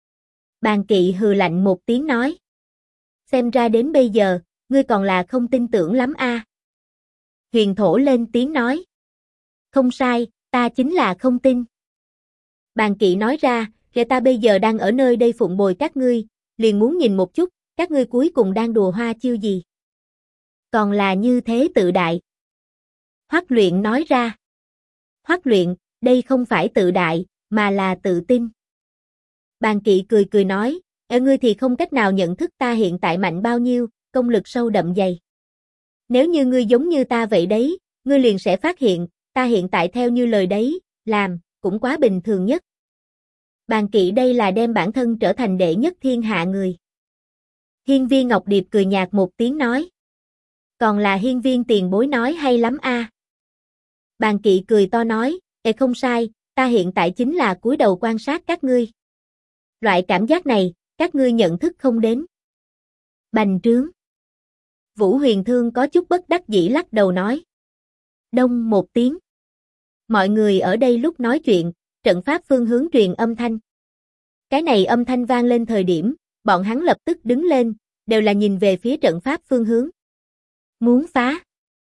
Speaker 1: Bàn Kỵ hừ lạnh một tiếng nói. Xem ra đến bây giờ, ngươi còn là không tin tưởng lắm a. Huyền Thổ lên tiếng nói. Không sai, ta chính là không tin. Bàn Kỵ nói ra, ta bây giờ đang ở nơi đây phụng bồi các ngươi, liền muốn nhìn một chút, các ngươi cuối cùng đang đùa hoa chiêu gì? Còn là như thế tự đại. Hoắc Luyện nói ra. Hoắc Luyện, đây không phải tự đại, mà là tự tin. Bàn Kỵ cười cười nói, ngươi thì không cách nào nhận thức ta hiện tại mạnh bao nhiêu, công lực sâu đậm dày. Nếu như ngươi giống như ta vậy đấy, ngươi liền sẽ phát hiện, ta hiện tại theo như lời đấy, làm, cũng quá bình thường nhất. Bàn Kỵ đây là đem bản thân trở thành đệ nhất thiên hạ người. Hiên Viên Ngọc Điệp cười nhạt một tiếng nói. Còn là Hiên Viên tiền bối nói hay lắm a. Bàn Kỵ cười to nói, không sai, ta hiện tại chính là cúi đầu quan sát các ngươi. Loại cảm giác này, các ngươi nhận thức không đến. Bành trướng. Vũ Huyền Thương có chút bất đắc dĩ lắc đầu nói. Đông một tiếng. Mọi người ở đây lúc nói chuyện, trận pháp phương hướng truyền âm thanh. Cái này âm thanh vang lên thời điểm, bọn hắn lập tức đứng lên, đều là nhìn về phía trận pháp phương hướng. Muốn phá.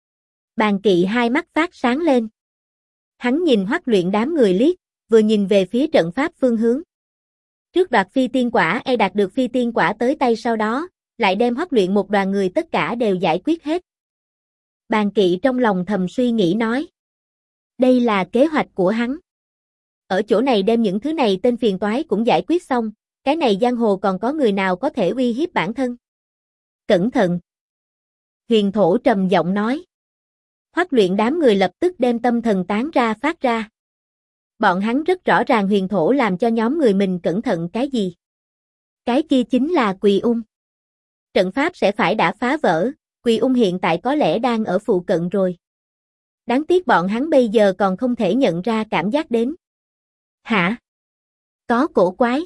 Speaker 1: Bàn Kỵ hai mắt phát sáng lên. Hắn nhìn Hoắc Luyện đám người liếc, vừa nhìn về phía trận pháp phương hướng. Trước đoạt phi tiên quả đạt được phi tiên quả tới tay sau đó, lại đem Hoắc Luyện một đoàn người tất cả đều giải quyết hết. Bàn Kỵ trong lòng thầm suy nghĩ nói. Đây là kế hoạch của hắn. Ở chỗ này đem những thứ này tên phiền toái cũng giải quyết xong, cái này giang hồ còn có người nào có thể uy hiếp bản thân. Cẩn thận. Huyền Thổ trầm giọng nói. Hoắc Luyện đám người lập tức đem tâm thần tán ra phát ra. Bọn hắn rất rõ ràng Huyền Thổ làm cho nhóm người mình cẩn thận cái gì. Cái kia chính là Quỳ Ung. Trận pháp sẽ phải đã phá vỡ, Quỳ Ung hiện tại có lẽ đang ở phụ cận rồi. Đáng tiếc bọn hắn bây giờ còn không thể nhận ra cảm giác đến. Hả? Có cổ quái.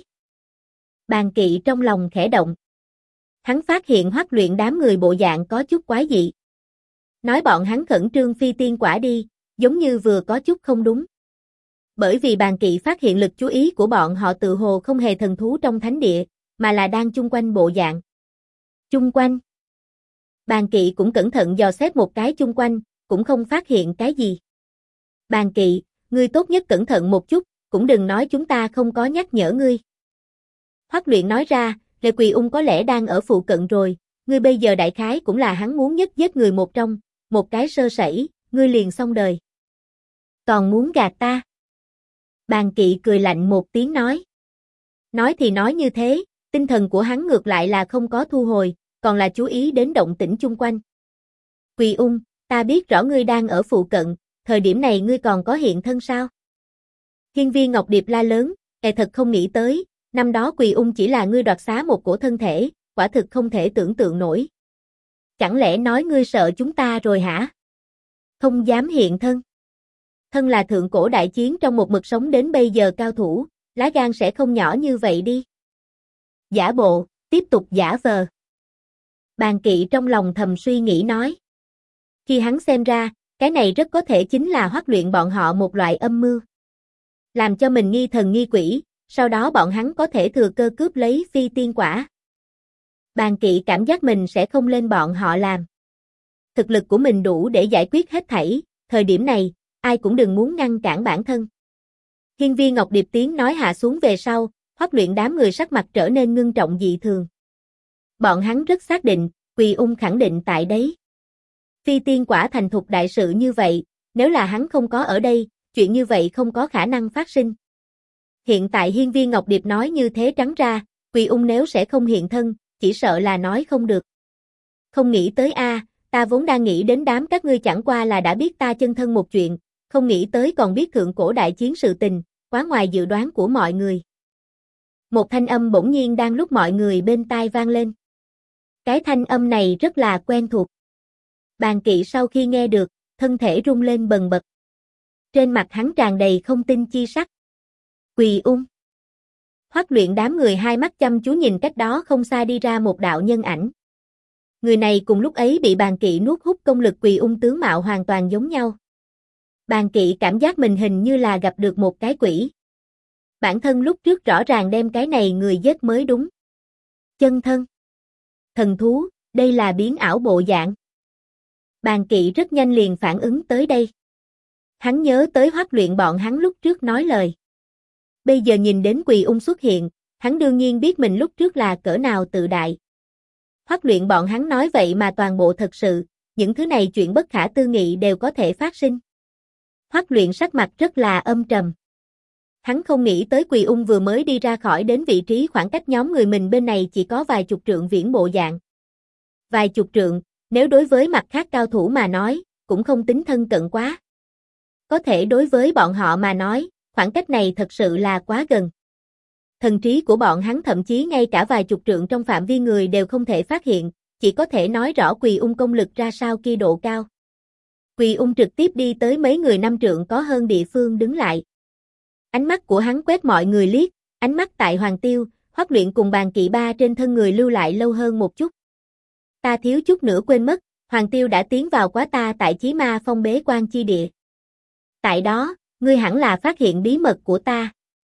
Speaker 1: Bàn Kỵ trong lòng khẽ động. Hắn phát hiện Hoắc Luyện đám người bộ dạng có chút quái dị. Nói bọn hắn khẩn trương phi tiên quả đi, giống như vừa có chút không đúng. Bởi vì Bàn Kỵ phát hiện lực chú ý của bọn họ tự hồ không hề thần thú trong thánh địa, mà là đang chung quanh bộ dạng. Chung quanh. Bàn Kỵ cũng cẩn thận dò xét một cái chung quanh, cũng không phát hiện cái gì. Bàn Kỵ, ngươi tốt nhất cẩn thận một chút, cũng đừng nói chúng ta không có nhắc nhở ngươi. Hoắc Luyện nói ra, Lệ Quỳ Ung có lẽ đang ở phụ cận rồi, ngươi bây giờ đại khái cũng là hắn muốn nhất giết người một trong, một cái sơ sẩy, ngươi liền xong đời. Còn muốn gạt ta? Bàn Kỵ cười lạnh một tiếng nói. Nói thì nói như thế, tinh thần của hắn ngược lại là không có thu hồi, còn là chú ý đến động tĩnh chung quanh. Quỳ Ung, ta biết rõ ngươi đang ở phụ cận, thời điểm này ngươi còn có hiện thân sao? Hiên Viên Ngọc Điệp la lớn, thật không nghĩ tới, năm đó Quỳ Ung chỉ là ngươi đoạt xá một cổ thân thể, quả thực không thể tưởng tượng nổi. Chẳng lẽ nói ngươi sợ chúng ta rồi hả? Không dám hiện thân. Thân là thượng cổ đại chiến trong một mực sống đến bây giờ cao thủ, lá gan sẽ không nhỏ như vậy đi. Giả bộ, tiếp tục giả vờ. Bàn Kỵ trong lòng thầm suy nghĩ nói. Khi hắn xem ra, cái này rất có thể chính là Hoắc Luyện bọn họ một loại âm mưu. Làm cho mình nghi thần nghi quỷ, sau đó bọn hắn có thể thừa cơ cướp lấy phi tiên quả. Bàn Kỵ cảm giác mình sẽ không lên bọn họ làm. Thực lực của mình đủ để giải quyết hết thảy, thời điểm này, ai cũng đừng muốn ngăn cản bản thân. Hiên Viên Ngọc Điệp tiếng nói hạ xuống về sau, Hoắc Luyện đám người sắc mặt trở nên ngưng trọng dị thường. Bọn hắn rất xác định, Quỳ Ung khẳng định tại đấy. Phi tiên quả thành thục đại sự như vậy, nếu là hắn không có ở đây, chuyện như vậy không có khả năng phát sinh. Hiện tại Hiên Viên Ngọc Điệp nói như thế trắng ra, Quỳ Ung nếu sẽ không hiện thân, chỉ sợ là nói không được. Không nghĩ tới a, ta vốn đang nghĩ đến đám các ngươi chẳng qua là đã biết ta chân thân một chuyện, không nghĩ tới còn biết thượng cổ đại chiến sự tình, quá ngoài dự đoán của mọi người. Một thanh âm bỗng nhiên đang lúc mọi người bên tai vang lên. Cái thanh âm này rất là quen thuộc. Bàn Kỵ sau khi nghe được, thân thể rung lên bần bật. Trên mặt hắn tràn đầy không tin chi sắc. Quỳ Ung. Hoắc Luyện đám người hai mắt chăm chú nhìn cách đó không xa đi ra một đạo nhân ảnh. Người này cùng lúc ấy bị Bàn Kỵ nuốt hút công lực Quỳ Ung tướng mạo hoàn toàn giống nhau. Bàn Kỵ cảm giác mình hình như là gặp được một cái quỷ. Bản thân lúc trước rõ ràng đem cái này người giết mới đúng. Chân thân. Thần thú, đây là biến ảo bộ dạng. Bàn Kỵ rất nhanh liền phản ứng tới đây. Hắn nhớ tới Hoắc Luyện bọn hắn lúc trước nói lời. Bây giờ nhìn đến Quỳ Ung xuất hiện, hắn đương nhiên biết mình lúc trước là cỡ nào tự đại. Hoắc Luyện bọn hắn nói vậy mà toàn bộ thật sự, những thứ này chuyện bất khả tư nghị đều có thể phát sinh. Hoắc Luyện sắc mặt rất là âm trầm. Hắn không nghĩ tới Quỳ Ung vừa mới đi ra khỏi đến vị trí khoảng cách nhóm người mình bên này chỉ có vài chục trượng viễn bộ dạng. Vài chục trượng, nếu đối với mặt khác cao thủ mà nói, cũng không tính thân cận quá. Có thể đối với bọn họ mà nói, khoảng cách này thật sự là quá gần. Thần trí của bọn hắn thậm chí ngay cả vài chục trượng trong phạm vi người đều không thể phát hiện, chỉ có thể nói rõ Quỳ Ung công lực ra sao kia độ cao. Quỳ Ung trực tiếp đi tới mấy người 5 trượng có hơn địa phương đứng lại. Ánh mắt của hắn quét mọi người liếc, ánh mắt tại Hoàng Tiêu, Hoắc Luyện cùng Bàn Kỵ Ba trên thân người lưu lại lâu hơn một chút. Ta thiếu chút nữa quên mất, Hoàng Tiêu đã tiến vào quá ta tại Chí Ma Phong bế quan chi địa. Tại đó, ngươi hẳn là phát hiện bí mật của ta.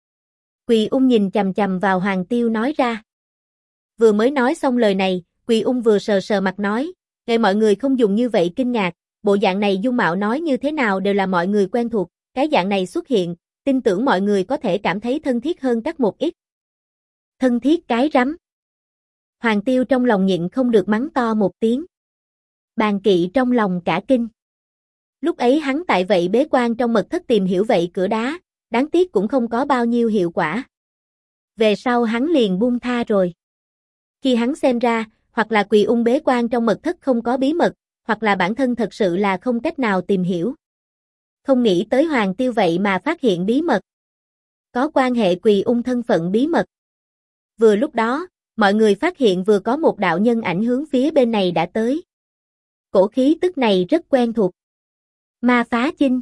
Speaker 1: Quỳ Ung nhìn chằm chằm vào Hoàng Tiêu nói ra. Vừa mới nói xong lời này, Quỳ Ung vừa sờ sờ mặt nói, nghe mọi người không dùng như vậy kinh ngạc, bộ dạng này dung mạo nói như thế nào đều là mọi người quen thuộc, cái dạng này xuất hiện, tin tưởng mọi người có thể cảm thấy thân thiết hơn các một ít. Thân thiết cái rắm. Hoàng Tiêu trong lòng nhịn không được mắng to một tiếng. Bàn Kỵ trong lòng cả kinh. Lúc ấy hắn tại vậy bế quan trong mật thất tìm hiểu vậy cửa đá, đáng tiếc cũng không có bao nhiêu hiệu quả. Về sau hắn liền buông tha rồi. Khi hắn xem ra, hoặc là Quỳ Ung bế quan trong mật thất không có bí mật, hoặc là bản thân thật sự là không cách nào tìm hiểu. Không nghĩ tới Hoàng Tiêu vậy mà phát hiện bí mật. Có quan hệ Quỳ Ung thân phận bí mật. Vừa lúc đó, mọi người phát hiện vừa có một đạo nhân ảnh hướng phía bên này đã tới. Cổ khí tức này rất quen thuộc. Ma Phá Chinh.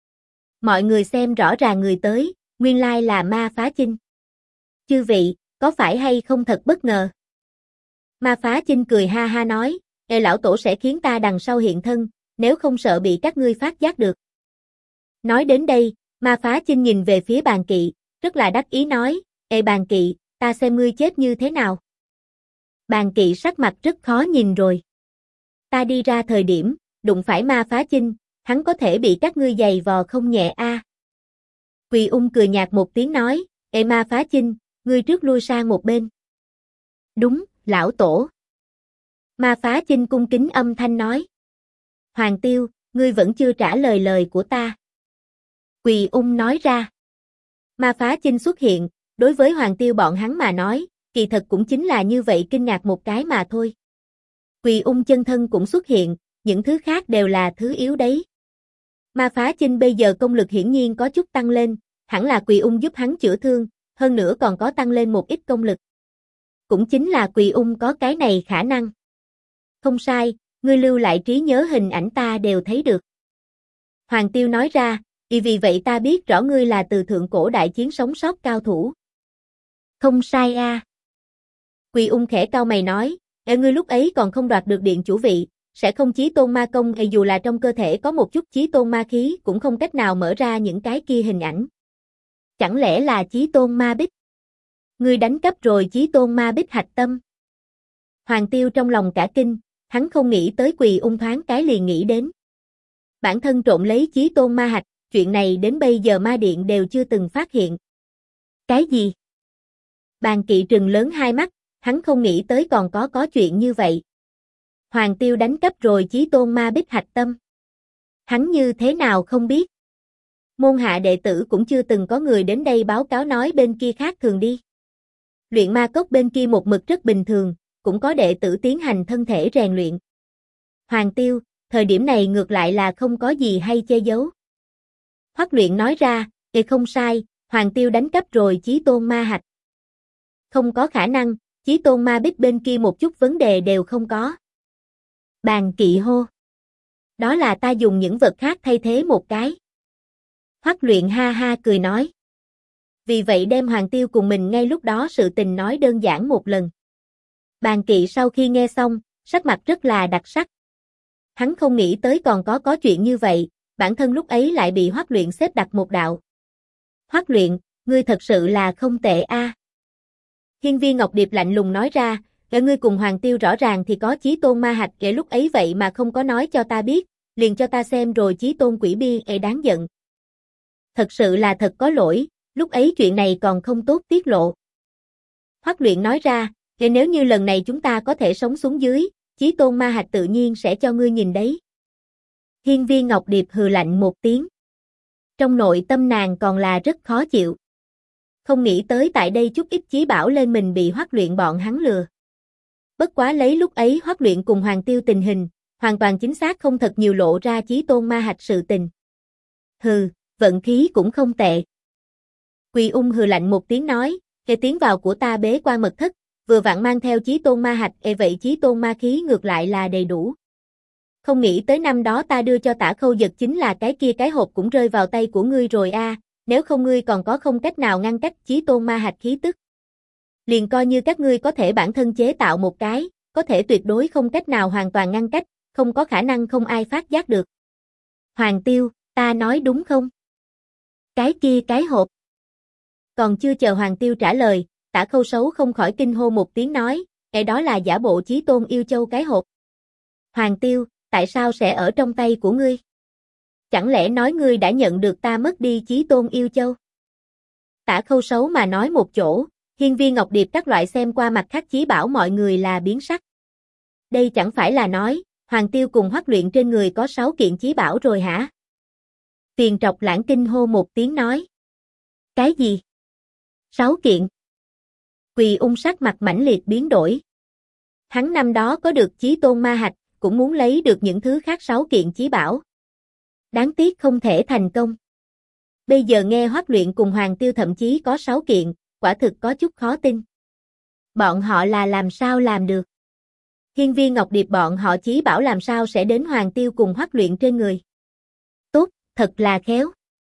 Speaker 1: Mọi người xem rõ ràng người tới, nguyên lai là Ma Phá Chinh. Chư vị, có phải hay không thật bất ngờ? Ma Phá Chinh cười ha ha nói, Ê lão tổ sẽ khiến ta đằng sau hiện thân, nếu không sợ bị các ngươi phát giác được. Nói đến đây, Ma Phá Chinh nhìn về phía Bàn Kỵ, rất là đắc ý nói, Ê Bàn Kỵ, ta xem ngươi chết như thế nào. Bàn Kỵ sắc mặt rất khó nhìn rồi. Ta đi ra thời điểm, đụng phải Ma Phá Chinh, hắn có thể bị các ngươi giày vò không nhẹ a. Quỳ Ung cười nhạt một tiếng nói, Ê Ma Phá Chinh, ngươi trước lui sang một bên. Đúng, lão tổ. Ma Phá Chinh cung kính âm thanh nói. Hoàng Tiêu, ngươi vẫn chưa trả lời lời của ta. Quỳ Ung nói ra. Ma Phá Chinh xuất hiện, đối với Hoàng Tiêu bọn hắn mà nói, kỳ thật cũng chính là như vậy kinh ngạc một cái mà thôi. Quỳ Ung chân thân cũng xuất hiện, những thứ khác đều là thứ yếu đấy. Ma Phá Chinh bây giờ công lực hiển nhiên có chút tăng lên, hẳn là Quỳ Ung giúp hắn chữa thương, hơn nữa còn có tăng lên một ít công lực. Cũng chính là Quỳ Ung có cái này khả năng. Không sai, ngươi lưu lại trí nhớ hình ảnh ta đều thấy được. Hoàng Tiêu nói ra, vì vậy ta biết rõ ngươi là từ thượng cổ đại chiến sống sót cao thủ. Không sai a. Quỳ Ung khẽ cau mày nói, ngươi lúc ấy còn không đoạt được điện chủ vị, sẽ không chí tôn ma công, dù là trong cơ thể có một chút chí tôn ma khí cũng không cách nào mở ra những cái kia hình ảnh. Chẳng lẽ là chí tôn ma bích? Ngươi đánh cắp rồi chí tôn ma bích hạch tâm. Hoàng Tiêu trong lòng cả kinh, hắn không nghĩ tới Quỳ Ung thoáng cái liền nghĩ đến. Bản thân trộm lấy chí tôn ma hạch, chuyện này đến bây giờ ma điện đều chưa từng phát hiện. Cái gì? Bàn Kỵ trừng lớn hai mắt, hắn không nghĩ tới còn có chuyện như vậy. Hoàng Tiêu đánh cắp rồi chí tôn ma bích hạch tâm. Hắn như thế nào không biết? Môn hạ đệ tử cũng chưa từng có người đến đây báo cáo nói bên kia khác thường đi. Luyện ma cốc bên kia một mực rất bình thường, cũng có đệ tử tiến hành thân thể rèn luyện. Hoàng Tiêu, thời điểm này ngược lại là không có gì hay che giấu. Hoắc Luyện nói ra, không sai, Hoàng Tiêu đánh cắp rồi chí tôn ma hạch. Không có khả năng, chí tôn ma bích bên kia một chút vấn đề đều không có. Bàn Kỵ hô. Đó là ta dùng những vật khác thay thế một cái. Hoắc Luyện ha ha cười nói. Vì vậy đem Hoàng Tiêu cùng mình ngay lúc đó sự tình nói đơn giản một lần. Bàn Kỵ sau khi nghe xong, sắc mặt rất là đặc sắc. Hắn không nghĩ tới còn có chuyện như vậy, bản thân lúc ấy lại bị Hoắc Luyện xếp đặt một đạo. Hoắc Luyện, ngươi thật sự là không tệ a. Hiên Viên Ngọc Điệp lạnh lùng nói ra, ngươi cùng Hoàng Tiêu rõ ràng thì có chí tôn ma hạch, lúc ấy vậy mà không có nói cho ta biết, liền cho ta xem rồi chí tôn quỷ bia, đáng giận. Thật sự là thật có lỗi, lúc ấy chuyện này còn không tốt tiết lộ. Hoắc Luyện nói ra, Thế nếu như lần này chúng ta có thể sống xuống dưới, Chí Tôn Ma Hạch tự nhiên sẽ cho ngươi nhìn đấy. Hiên Viên Ngọc Điệp hừ lạnh một tiếng. Trong nội tâm nàng còn là rất khó chịu. Không nghĩ tới tại đây chút ít chí bảo lên mình bị Hoắc Luyện bọn hắn lừa. Bất quá lấy lúc ấy Hoắc Luyện cùng Hoàng Tiêu tình hình, hoàn toàn chính xác không thật nhiều lộ ra Chí Tôn Ma Hạch sự tình. Hừ, vận khí cũng không tệ. Quỳ Ung hừ lạnh một tiếng nói, "Kẻ tiến vào của ta bế quan mật thất, vừa vặn mang theo Chí Tôn Ma Hạch, vậy Chí Tôn Ma khí ngược lại là đầy đủ. Không nghĩ tới năm đó ta đưa cho Tả Khâu Dật chính là cái hộp cũng rơi vào tay của ngươi rồi a, nếu không ngươi còn có không cách nào ngăn cách Chí Tôn Ma Hạch khí tức. Liền coi như các ngươi có thể bản thân chế tạo một cái, có thể tuyệt đối không cách nào hoàn toàn ngăn cách, không có khả năng không ai phát giác được." Hoàng Tiêu, ta nói đúng không? Cái hộp. Còn chưa chờ Hoàng Tiêu trả lời, Tả Khâu Sấu không khỏi kinh hô một tiếng nói, cái đó là giả bộ Chí Tôn yêu châu cái hộp. Hoàng Tiêu, tại sao sẽ ở trong tay của ngươi? Chẳng lẽ nói ngươi đã nhận được ta mất đi Chí Tôn yêu châu? Tả Khâu Sấu mà nói một chỗ, Hiên Viên Ngọc Điệp các loại xem qua mặt khác chí bảo mọi người là biến sắc. Đây chẳng phải là nói, Hoàng Tiêu cùng Hoắc Luyện trên người có 6 kiện chí bảo rồi hả? Tiền Trọc Lãng kinh hô một tiếng nói. Cái gì? 6 kiện? Quỳ Ung sắc mặt mãnh liệt biến đổi. Hắn năm đó có được Chí Tôn Ma Hạch, cũng muốn lấy được những thứ khác 6 kiện chí bảo. Đáng tiếc không thể thành công. Bây giờ nghe Hoắc Luyện cùng Hoàng Tiêu thậm chí có 6 kiện, quả thực có chút khó tin. Bọn họ là làm sao làm được? Hiên Viên Ngọc Điệp bọn họ chí bảo làm sao sẽ đến Hoàng Tiêu cùng Hoắc Luyện trên người? Tốt, thật là khéo.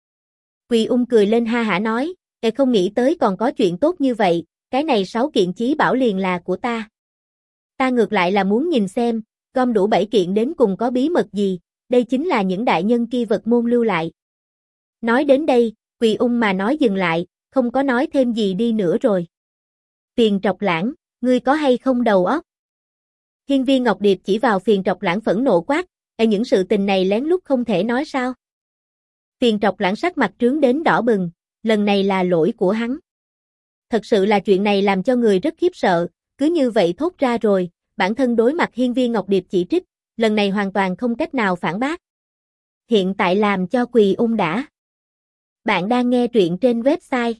Speaker 1: Quỳ Ung cười lên ha hả nói, không nghĩ tới còn có chuyện tốt như vậy, cái này 6 kiện chí bảo liền là của ta. Ta ngược lại là muốn nhìn xem, gom đủ 7 kiện đến cùng có bí mật gì, đây chính là những đại nhân kia vật môn lưu lại. Nói đến đây, Quỳ Ung mà nói dừng lại, không có nói thêm gì đi nữa rồi. Phiền Trọc Lãng, ngươi có hay không đầu óc? Hiên Viên Ngọc Điệp chỉ vào Phiền Trọc Lãng phẫn nộ quát, những sự tình này lén lút không thể nói sao? Phiền Trọc Lãng sắc mặt trướng đến đỏ bừng, lần này là lỗi của hắn. Thật sự là chuyện này làm cho người rất khiếp sợ, cứ như vậy thốt ra rồi, bản thân đối mặt Hiên Viên Ngọc Điệp chỉ trích, lần này hoàn toàn không cách nào phản bác. Hiện tại làm cho Quỳ Ung đã. Bạn đang nghe truyện trên website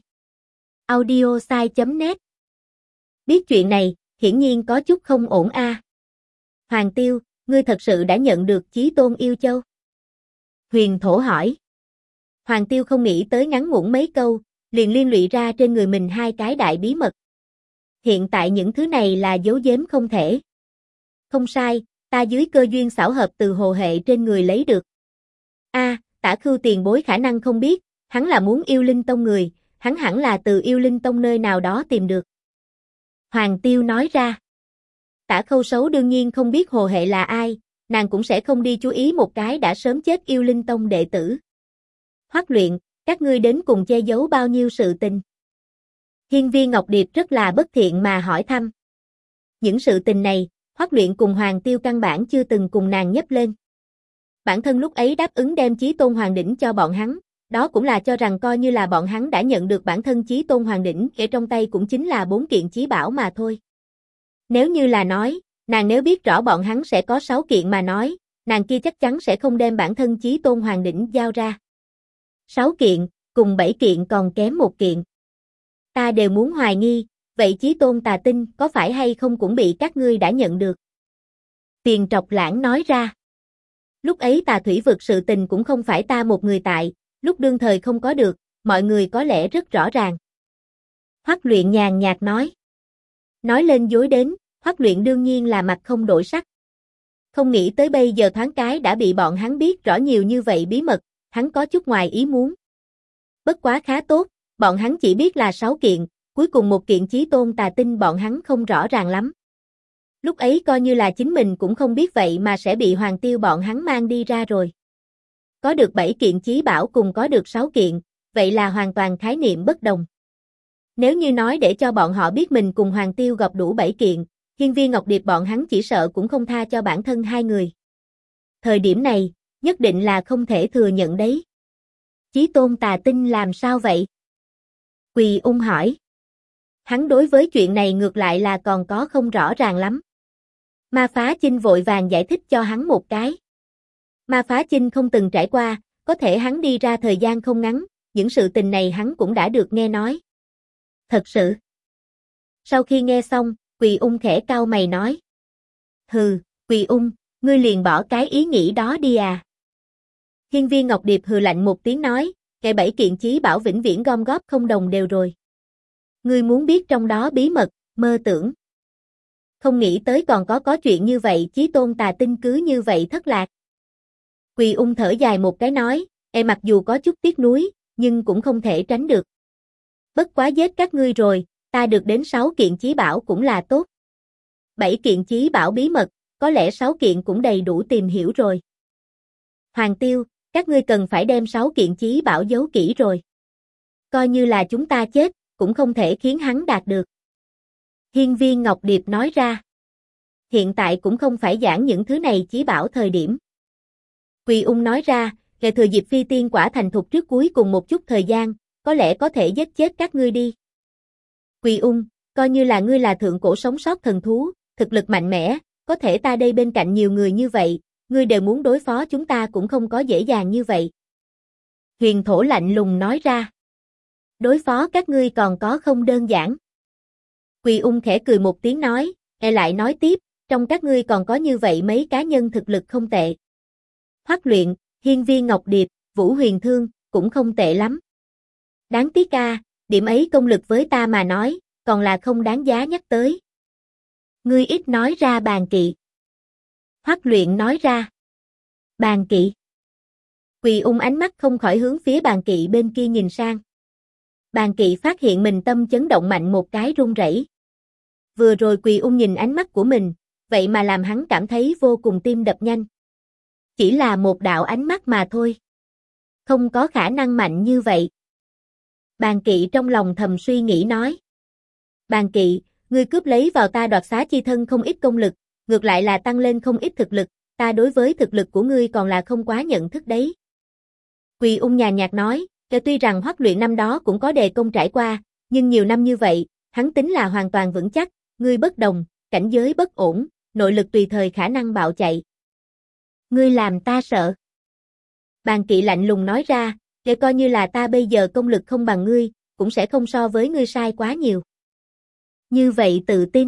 Speaker 1: audiosai.net. Biết chuyện này, hiển nhiên có chút không ổn a. Hoàng Tiêu, ngươi thật sự đã nhận được Chí Tôn yêu châu? Huyền Thổ hỏi. Hoàng Tiêu không nghĩ tới ngắn ngủn mấy câu, liền liên lụy ra trên người mình 2 cái đại bí mật. Hiện tại những thứ này là giấu giếm không thể. Không sai, ta dưới cơ duyên xảo hợp từ hồ hệ trên người lấy được. Tả Khưu tiền bối khả năng không biết, hắn là muốn Yêu Linh Tông người, hắn hẳn là từ Yêu Linh Tông nơi nào đó tìm được. Hoàng Tiêu nói ra. Tả Khâu Sấu đương nhiên không biết hồ hệ là ai, nàng cũng sẽ không đi chú ý một cái đã sớm chết Yêu Linh Tông đệ tử. Hoắc Luyện, các ngươi đến cùng che giấu bao nhiêu sự tình? Hiên Viên Ngọc Điệp rất là bất thiện mà hỏi thăm. Những sự tình này, Hoắc Luyện cùng Hoàng Tiêu căn bản chưa từng cùng nàng nhấc lên. Bản thân lúc ấy đáp ứng đem Chí Tôn Hoàng Đỉnh cho bọn hắn, đó cũng là cho rằng coi như là bọn hắn đã nhận được bản thân Chí Tôn Hoàng Đỉnh, ở trong tay cũng chính là 4 kiện chí bảo mà thôi. Nếu như là nói, nàng nếu biết rõ bọn hắn sẽ có 6 kiện mà nói, nàng kia chắc chắn sẽ không đem bản thân Chí Tôn Hoàng Đỉnh giao ra. 6 kiện, cùng 7 kiện còn kém 1 kiện. Ta đều muốn hoài nghi, vậy Chí Tôn Tà Tinh có phải hay không cũng bị các ngươi đã nhận được? Tiền Trọc Lãng nói ra. Lúc ấy Tà Thủy vực sự tình cũng không phải ta một người tại, lúc đương thời không có được, mọi người có lẽ rất rõ ràng. Hoắc Luyện nhàn nhạt nói. Nói lên dối đến, Hoắc Luyện đương nhiên là mặt không đổi sắc. Không nghĩ tới bây giờ thoáng cái đã bị bọn hắn biết rõ nhiều như vậy bí mật, hắn có chút ngoài ý muốn. Bất quá khá tốt, bọn hắn chỉ biết là 6 kiện, cuối cùng 1 kiện Chí Tôn Tà Tinh bọn hắn không rõ ràng lắm. Lúc ấy coi như là chính mình cũng không biết vậy mà sẽ bị Hoàng Tiêu bọn hắn mang đi ra rồi. Có được 7 kiện chí bảo cùng có được 6 kiện, vậy là hoàn toàn khái niệm bất đồng. Nếu như nói để cho bọn họ biết mình cùng Hoàng Tiêu gặp đủ 7 kiện, Hiên Viên Ngọc Điệp bọn hắn chỉ sợ cũng không tha cho bản thân 2 người. Thời điểm này, nhất định là không thể thừa nhận đấy. Chí Tôn Tà Tinh làm sao vậy? Quỳ Ung hỏi. Hắn đối với chuyện này ngược lại là còn có không rõ ràng lắm. Ma Phá Chinh vội vàng giải thích cho hắn một cái. Ma Phá Chinh không từng trải qua, có thể hắn đi ra thời gian không ngắn, những sự tình này hắn cũng đã được nghe nói. Thật sự. Sau khi nghe xong, Quỳ Ung khẽ cau mày nói. Hừ, Quỳ Ung, ngươi liền bỏ cái ý nghĩ đó đi à. Hiên Viên Ngọc Điệp hừ lạnh một tiếng nói, cái 7 kiện chí bảo vĩnh viễn gom góp không đồng đều rồi. Ngươi muốn biết trong đó bí mật, mơ tưởng. Không nghĩ tới còn có chuyện như vậy, Chí Tôn tà tinh cứ như vậy thất lạc. Quỳ Ung thở dài một cái nói, mặc dù có chút tiếc nuối, nhưng cũng không thể tránh được. Bất quá giết các ngươi rồi, ta được đến 6 kiện chí bảo cũng là tốt. 7 kiện chí bảo bí mật, có lẽ 6 kiện cũng đầy đủ tìm hiểu rồi. Hoàng Tiêu, các ngươi cần phải đem 6 kiện chí bảo giấu kỹ rồi. Coi như là chúng ta chết, cũng không thể khiến hắn đạt được. Hiên Viên Ngọc Điệp nói ra. Hiện tại cũng không phải giảng những thứ này chí bảo thời điểm. Quỳ Ung nói ra, kẻ thừa dịp phi tiên quả thành thục trước cuối cùng một chút thời gian, có lẽ có thể giết chết các ngươi đi. Quỳ Ung, coi như là ngươi là thượng cổ sống sót thần thú, thực lực mạnh mẽ, có thể ta đây bên cạnh nhiều người như vậy, ngươi đều muốn đối phó chúng ta cũng không có dễ dàng như vậy. Huyền Thổ lạnh lùng nói ra. Đối phó các ngươi còn có không đơn giản. Quỳ Ung khẽ cười một tiếng nói, lại nói tiếp, trong các ngươi còn có như vậy mấy cá nhân thực lực không tệ. Hoắc Luyện, Hiên Viên Ngọc Điệp, Vũ Huyền Thương, cũng không tệ lắm. Đáng tiếc điểm ấy công lực với ta mà nói, còn là không đáng giá nhắc tới. Ngươi ít nói ra Bàn Kỵ. Hoắc Luyện nói ra. Bàn Kỵ. Quỳ Ung ánh mắt không khỏi hướng phía Bàn Kỵ bên kia nhìn sang. Bàn Kỵ phát hiện mình tâm chấn động mạnh một cái run rẩy. Vừa rồi Quỳ Ung nhìn ánh mắt của mình, vậy mà làm hắn cảm thấy vô cùng tim đập nhanh. Chỉ là một đạo ánh mắt mà thôi. Không có khả năng mạnh như vậy. Bàn Kỵ trong lòng thầm suy nghĩ nói. Bàn Kỵ, ngươi cướp lấy vào ta đoạt xá chi thân không ít công lực, ngược lại là tăng lên không ít thực lực, ta đối với thực lực của ngươi còn là không quá nhận thức đấy. Quỳ Ung nhàn nhạt nói, tuy rằng Hoắc Luyện năm đó cũng có đề công trải qua, nhưng nhiều năm như vậy, hắn tính là hoàn toàn vững chắc, ngươi bất đồng, cảnh giới bất ổn, nội lực tùy thời khả năng bạo chạy. Ngươi làm ta sợ. Bàn Kỵ lạnh lùng nói ra, coi như là ta bây giờ công lực không bằng ngươi, cũng sẽ không so với ngươi sai quá nhiều. Như vậy tự tin.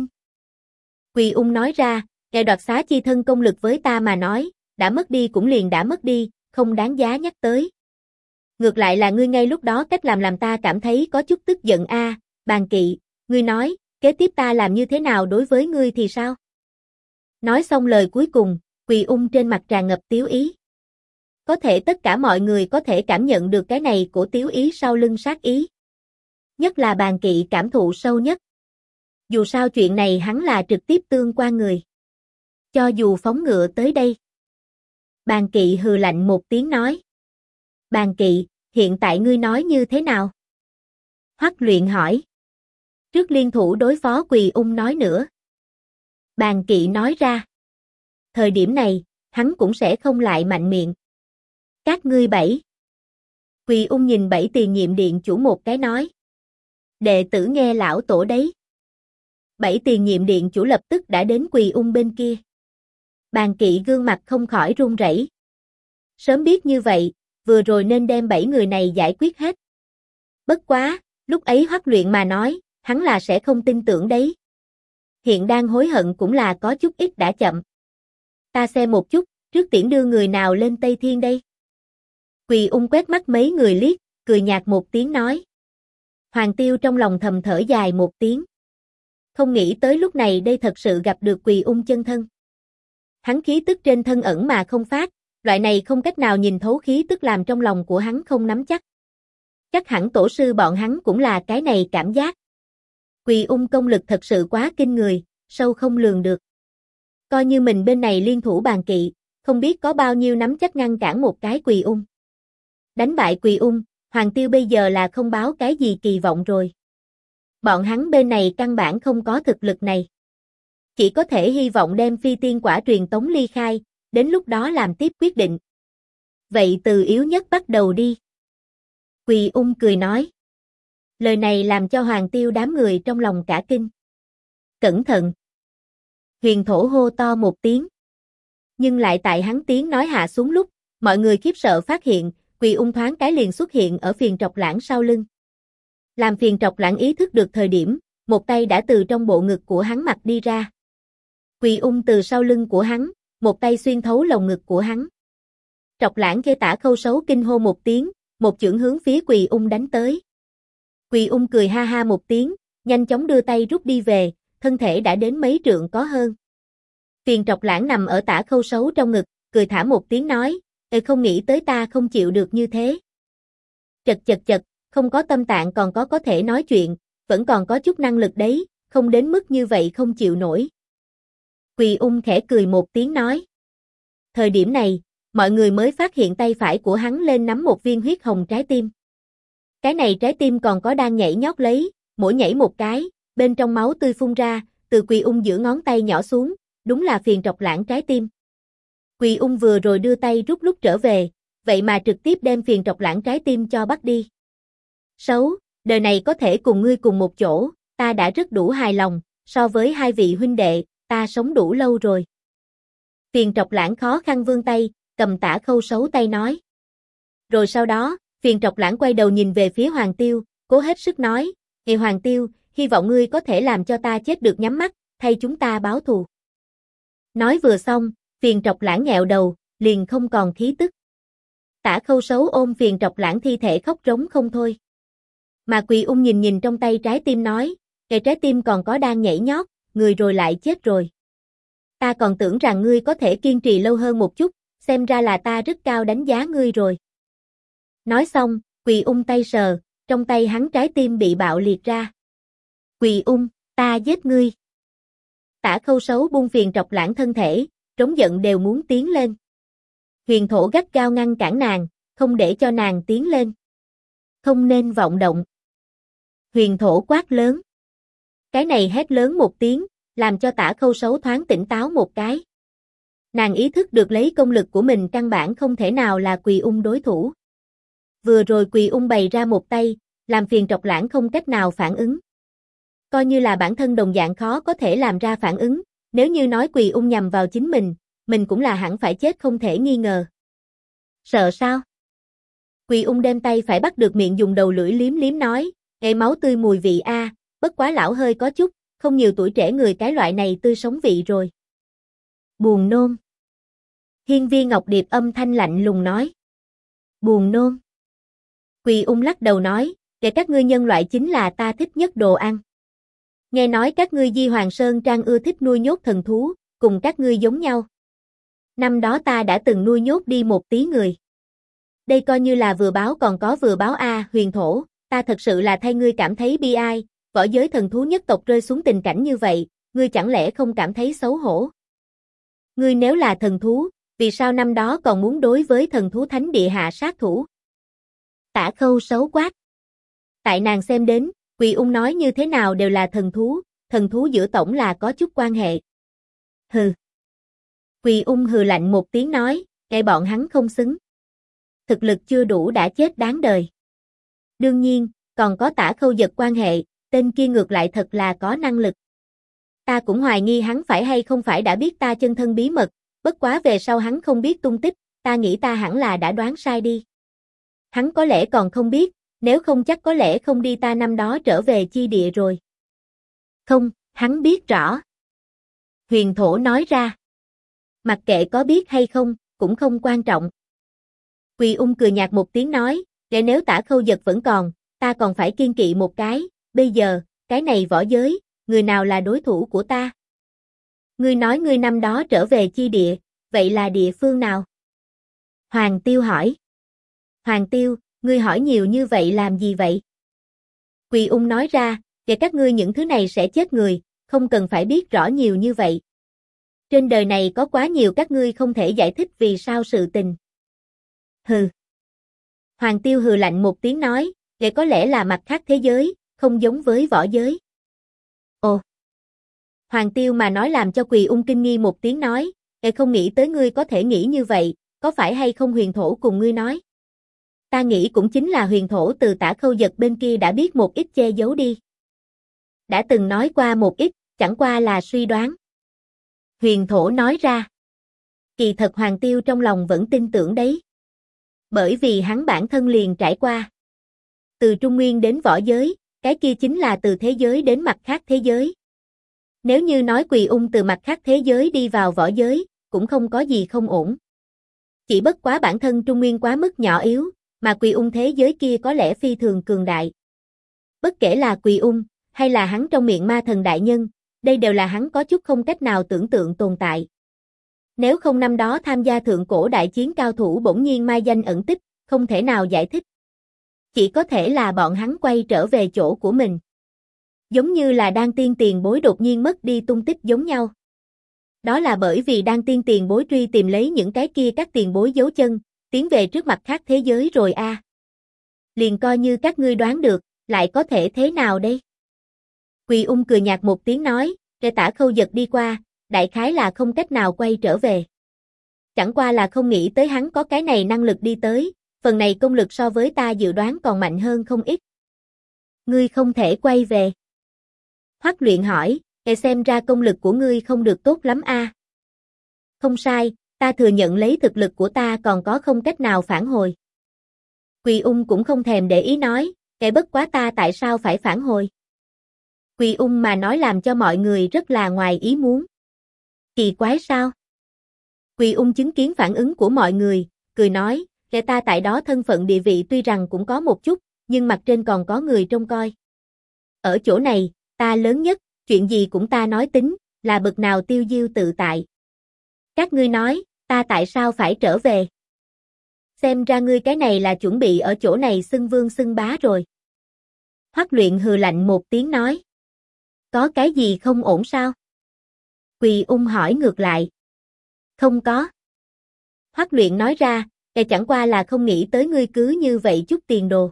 Speaker 1: Quỳ Ung nói ra, đoạt xá chi thân công lực với ta mà nói, đã mất đi cũng liền đã mất đi, không đáng giá nhắc tới. Ngược lại là ngươi ngay lúc đó cách làm ta cảm thấy có chút tức giận Bàn Kỵ, ngươi nói, kế tiếp ta làm như thế nào đối với ngươi thì sao? Nói xong lời cuối cùng, Quỳ Ung trên mặt tràn ngập tiếu ý. Có thể tất cả mọi người có thể cảm nhận được cái này của tiếu ý sau lưng sát ý. Nhất là Bàn Kỵ cảm thụ sâu nhất. Dù sao chuyện này hắn là trực tiếp tương quan người. Cho dù phóng ngựa tới đây. Bàn Kỵ hừ lạnh một tiếng nói. Bàn Kỵ, hiện tại ngươi nói như thế nào? Hoắc Luyện hỏi. Trước liên thủ đối phó Quỳ Ung nói nữa. Bàn Kỵ nói ra. Thời điểm này, hắn cũng sẽ không lại mạnh miệng. Các ngươi 7. Quỳ Ung nhìn 7 tiền nhiệm điện chủ một cái nói. Đệ tử nghe lão tổ đấy. 7 tiền nhiệm điện chủ lập tức đã đến Quỳ Ung bên kia. Bàn Kỵ gương mặt không khỏi run rẩy. Sớm biết như vậy, vừa rồi nên đem 7 người này giải quyết hết. Bất quá, lúc ấy Hoắc Luyện mà nói, hắn là sẽ không tin tưởng đấy. Hiện đang hối hận cũng là có chút ít đã chậm. Ta xem một chút, trước tiễn đưa người nào lên Tây Thiên đây. Quỳ Ung quét mắt mấy người liếc, cười nhạt một tiếng nói. Hoàng Tiêu trong lòng thầm thở dài một tiếng. Không nghĩ tới lúc này đây thật sự gặp được Quỳ Ung chân thân. Hắn khí tức trên thân ẩn mà không phát, loại này không cách nào nhìn thấu khí tức làm trong lòng của hắn không nắm chắc. Chắc hẳn tổ sư bọn hắn cũng là cái này cảm giác. Quỳ Ung công lực thật sự quá kinh người, sâu không lường được. Coi như mình bên này liên thủ Bàn Kỵ, không biết có bao nhiêu nắm chắc ngăn cản một cái Quỳ Ung. Đánh bại Quỳ Ung, Hoàng Tiêu bây giờ là không báo cái gì kỳ vọng rồi. Bọn hắn bên này căn bản không có thực lực này. Chỉ có thể hy vọng đem phi tiên quả truyền tống ly khai, đến lúc đó làm tiếp quyết định. Vậy từ yếu nhất bắt đầu đi. Quỳ Ung cười nói. Lời này làm cho Hoàng Tiêu đám người trong lòng cả kinh. Cẩn thận! Huyền thổ hô to một tiếng. Nhưng lại tại hắn tiếng nói hạ xuống lúc, mọi người khiếp sợ phát hiện, Quỳ Ung thoáng cái liền xuất hiện ở Phiền Trọc Lãng sau lưng. Làm Phiền Trọc Lãng ý thức được thời điểm, một tay đã từ trong bộ ngực của hắn mặt đi ra. Quỳ Ung từ sau lưng của hắn, một tay xuyên thấu lồng ngực của hắn. Trọc Lãng kia Tả Khâu Sấu kinh hô một tiếng, một chưởng hướng phía Quỳ Ung đánh tới. Quỳ Ung cười ha ha một tiếng, nhanh chóng đưa tay rút đi về, thân thể đã đến mấy trượng có hơn. Phiền Trọc Lãng nằm ở Tả Khâu Sấu trong ngực, cười thả một tiếng nói, không nghĩ tới ta không chịu được như thế. Chật, không có tâm tạng còn có thể nói chuyện, vẫn còn có chút năng lực đấy, không đến mức như vậy không chịu nổi. Quỳ Ung khẽ cười một tiếng nói. Thời điểm này, mọi người mới phát hiện tay phải của hắn lên nắm một viên huyết hồng trái tim. Cái này trái tim còn có đang nhảy nhót lấy, mỗi nhảy một cái, bên trong máu tươi phun ra, từ Quỳ Ung giữa ngón tay nhỏ xuống, đúng là Phiền Trọc Lãng trái tim. Quỳ Ung vừa rồi đưa tay rút lúc trở về, vậy mà trực tiếp đem Phiền Trọc Lãng trái tim cho bắt đi. Xấu, đời này có thể cùng ngươi cùng một chỗ, ta đã rất đủ hài lòng, so với hai vị huynh đệ, ta sống đủ lâu rồi. Phiền Trọc Lãng khó khăn vươn tay, cầm Tả Khâu Sấu tay nói. Rồi sau đó, Phiền Trọc Lãng quay đầu nhìn về phía Hoàng Tiêu, cố hết sức nói, Hoàng Tiêu, hy vọng ngươi có thể làm cho ta chết được nhắm mắt, thay chúng ta báo thù. Nói vừa xong, Phiền Trọc Lãng nghẹo đầu, liền không còn khí tức. Tả Khâu Sấu ôm Phiền Trọc Lãng thi thể khóc rống không thôi. Mà Quỳ Ung nhìn trong tay trái tim nói, trái tim còn có đang nhảy nhót, người rồi lại chết rồi. Ta còn tưởng rằng ngươi có thể kiên trì lâu hơn một chút, xem ra là ta rất cao đánh giá ngươi rồi. Nói xong, Quỳ Ung tay sờ, trong tay hắn trái tim bị bạo liệt ra. Quỳ Ung, ta giết ngươi. Tả Khâu Sấu buông Phiền Trọc Lãng thân thể, trống giận đều muốn tiến lên. Huyền thổ gắt gao ngăn cản nàng, không để cho nàng tiến lên. Không nên vọng động. Huyền thổ quát lớn. Cái này hét lớn một tiếng, làm cho Tả Khâu Sấu thoáng tỉnh táo một cái. Nàng ý thức được lấy công lực của mình căn bản không thể nào là Quỳ Ung đối thủ. Vừa rồi Quỳ Ung bày ra một tay, làm Phiền Trọc Lãng không cách nào phản ứng. Coi như là bản thân đồng dạng khó có thể làm ra phản ứng, nếu như nói Quỳ Ung nhằm vào chính mình cũng là hẳn phải chết không thể nghi ngờ. Sợ sao? Quỳ Ung đem tay phải bắt được miệng dùng đầu lưỡi liếm liếm nói, máu tươi mùi vị a, bất quá lão hơi có chút, không nhiều tuổi trẻ người cái loại này tươi sống vị rồi. Buồn nôn. Hiên Viên Ngọc Điệp âm thanh lạnh lùng nói. Buồn nôn. Quỳ Ung lắc đầu nói, các ngươi nhân loại chính là ta thích nhất đồ ăn. Nghe nói các ngươi Di Hoàng Sơn Trang ưa thích nuôi nhốt thần thú, cùng các ngươi giống nhau. Năm đó ta đã từng nuôi nhốt đi một tí người. Đây coi như là vừa báo còn có vừa báo a, Huyền thổ, ta thật sự là thay ngươi cảm thấy bi ai, võ giới thần thú nhất tộc rơi xuống tình cảnh như vậy, ngươi chẳng lẽ không cảm thấy xấu hổ? Ngươi nếu là thần thú, vì sao năm đó còn muốn đối với thần thú thánh địa hạ sát thủ? Tả Khâu Sấu quát. Tại nàng xem đến, Quỳ Ung nói như thế nào đều là thần thú giữa tổng là có chút quan hệ. Hừ. Quỳ Ung hừ lạnh một tiếng nói, bọn hắn không xứng. Thực lực chưa đủ đã chết đáng đời. Đương nhiên, còn có Tả Khâu Dật quan hệ, tên kia ngược lại thật là có năng lực. Ta cũng hoài nghi hắn phải hay không phải đã biết ta chân thân bí mật, bất quá về sau hắn không biết tung tích, ta nghĩ ta hẳn là đã đoán sai đi. Hắn có lẽ còn không biết, nếu không chắc có lẽ không đi ta năm đó trở về chi địa rồi. Không, hắn biết rõ. Huyền thổ nói ra. Mặc kệ có biết hay không, cũng không quan trọng. Quỳ Ung cười nhạt một tiếng nói, nếu Tả Khâu Dật vẫn còn, ta còn phải kiên kỵ một cái, bây giờ, cái này võ giới, người nào là đối thủ của ta? Ngươi nói ngươi năm đó trở về chi địa, vậy là địa phương nào? Hoàng Tiêu hỏi. Hoàng Tiêu, ngươi hỏi nhiều như vậy làm gì vậy? Quỳ Ung nói ra, các ngươi những thứ này sẽ chết người, không cần phải biết rõ nhiều như vậy. Trên đời này có quá nhiều các ngươi không thể giải thích vì sao sự tình. Hừ. Hoàng Tiêu hừ lạnh một tiếng nói, có lẽ là mặt khác thế giới, không giống với võ giới. Ồ. Hoàng Tiêu mà nói làm cho Quỳ Ung kinh nghi một tiếng nói, không nghĩ tới ngươi có thể nghĩ như vậy, có phải hay không Huyền thổ cùng ngươi nói? Ta nghĩ cũng chính là huyền thổ từ Tả Khâu Dật bên kia đã biết một ít che giấu đi. Đã từng nói qua một ít, chẳng qua là suy đoán. Huyền thổ nói ra. Kỳ thật Hoàng Tiêu trong lòng vẫn tin tưởng đấy. Bởi vì hắn bản thân liền trải qua. Từ Trung Nguyên đến võ giới, cái kia chính là từ thế giới đến mặt khác thế giới. Nếu như nói Quỳ Ung từ mặt khác thế giới đi vào võ giới, cũng không có gì không ổn. Chỉ bất quá bản thân Trung Nguyên quá mức nhỏ yếu, mà Quỳ Ung thế giới kia có lẽ phi thường cường đại. Bất kể là Quỳ Ung, hay là hắn trong miệng ma thần đại nhân, đây đều là hắn có chút không cách nào tưởng tượng tồn tại. Nếu không năm đó tham gia thượng cổ đại chiến cao thủ bỗng nhiên mai danh ẩn tích, không thể nào giải thích. Chỉ có thể là bọn hắn quay trở về chỗ của mình. Giống như là Đan Tiên tiền bối đột nhiên mất đi tung tích giống nhau. Đó là bởi vì Đan Tiên tiền bối truy tìm lấy những cái kia các tiền bối dấu chân, tiến về trước mặt khác thế giới rồi a. Liền coi như các ngươi đoán được, lại có thể thế nào đây? Quỳ Ung cười nhạt một tiếng nói, để Tả Khâu Dật đi qua, đại khái là không cách nào quay trở về. Chẳng qua là không nghĩ tới hắn có cái này năng lực đi tới, phần này công lực so với ta dự đoán còn mạnh hơn không ít. Ngươi không thể quay về. Hoắc Luyện hỏi, xem ra công lực của ngươi không được tốt lắm a. Không sai, ta thừa nhận lấy thực lực của ta còn có không cách nào phản hồi. Quỳ Ung cũng không thèm để ý nói, bất quá ta tại sao phải phản hồi? Quỳ Ung mà nói làm cho mọi người rất là ngoài ý muốn. Kỳ quái sao? Quỳ Ung chứng kiến phản ứng của mọi người, cười nói, ta tại đó thân phận địa vị tuy rằng cũng có một chút, nhưng mặt trên còn có người trông coi. Ở chỗ này, ta lớn nhất, chuyện gì cũng ta nói tính, là bực nào tiêu diêu tự tại. Các ngươi nói, ta tại sao phải trở về? Xem ra ngươi cái này là chuẩn bị ở chỗ này xưng vương xưng bá rồi. Hoắc Luyện hừ lạnh một tiếng nói. Có cái gì không ổn sao? Quỳ Ung hỏi ngược lại. Không có. Hoắc Luyện nói ra, chẳng qua là không nghĩ tới ngươi cứ như vậy chút tiền đồ.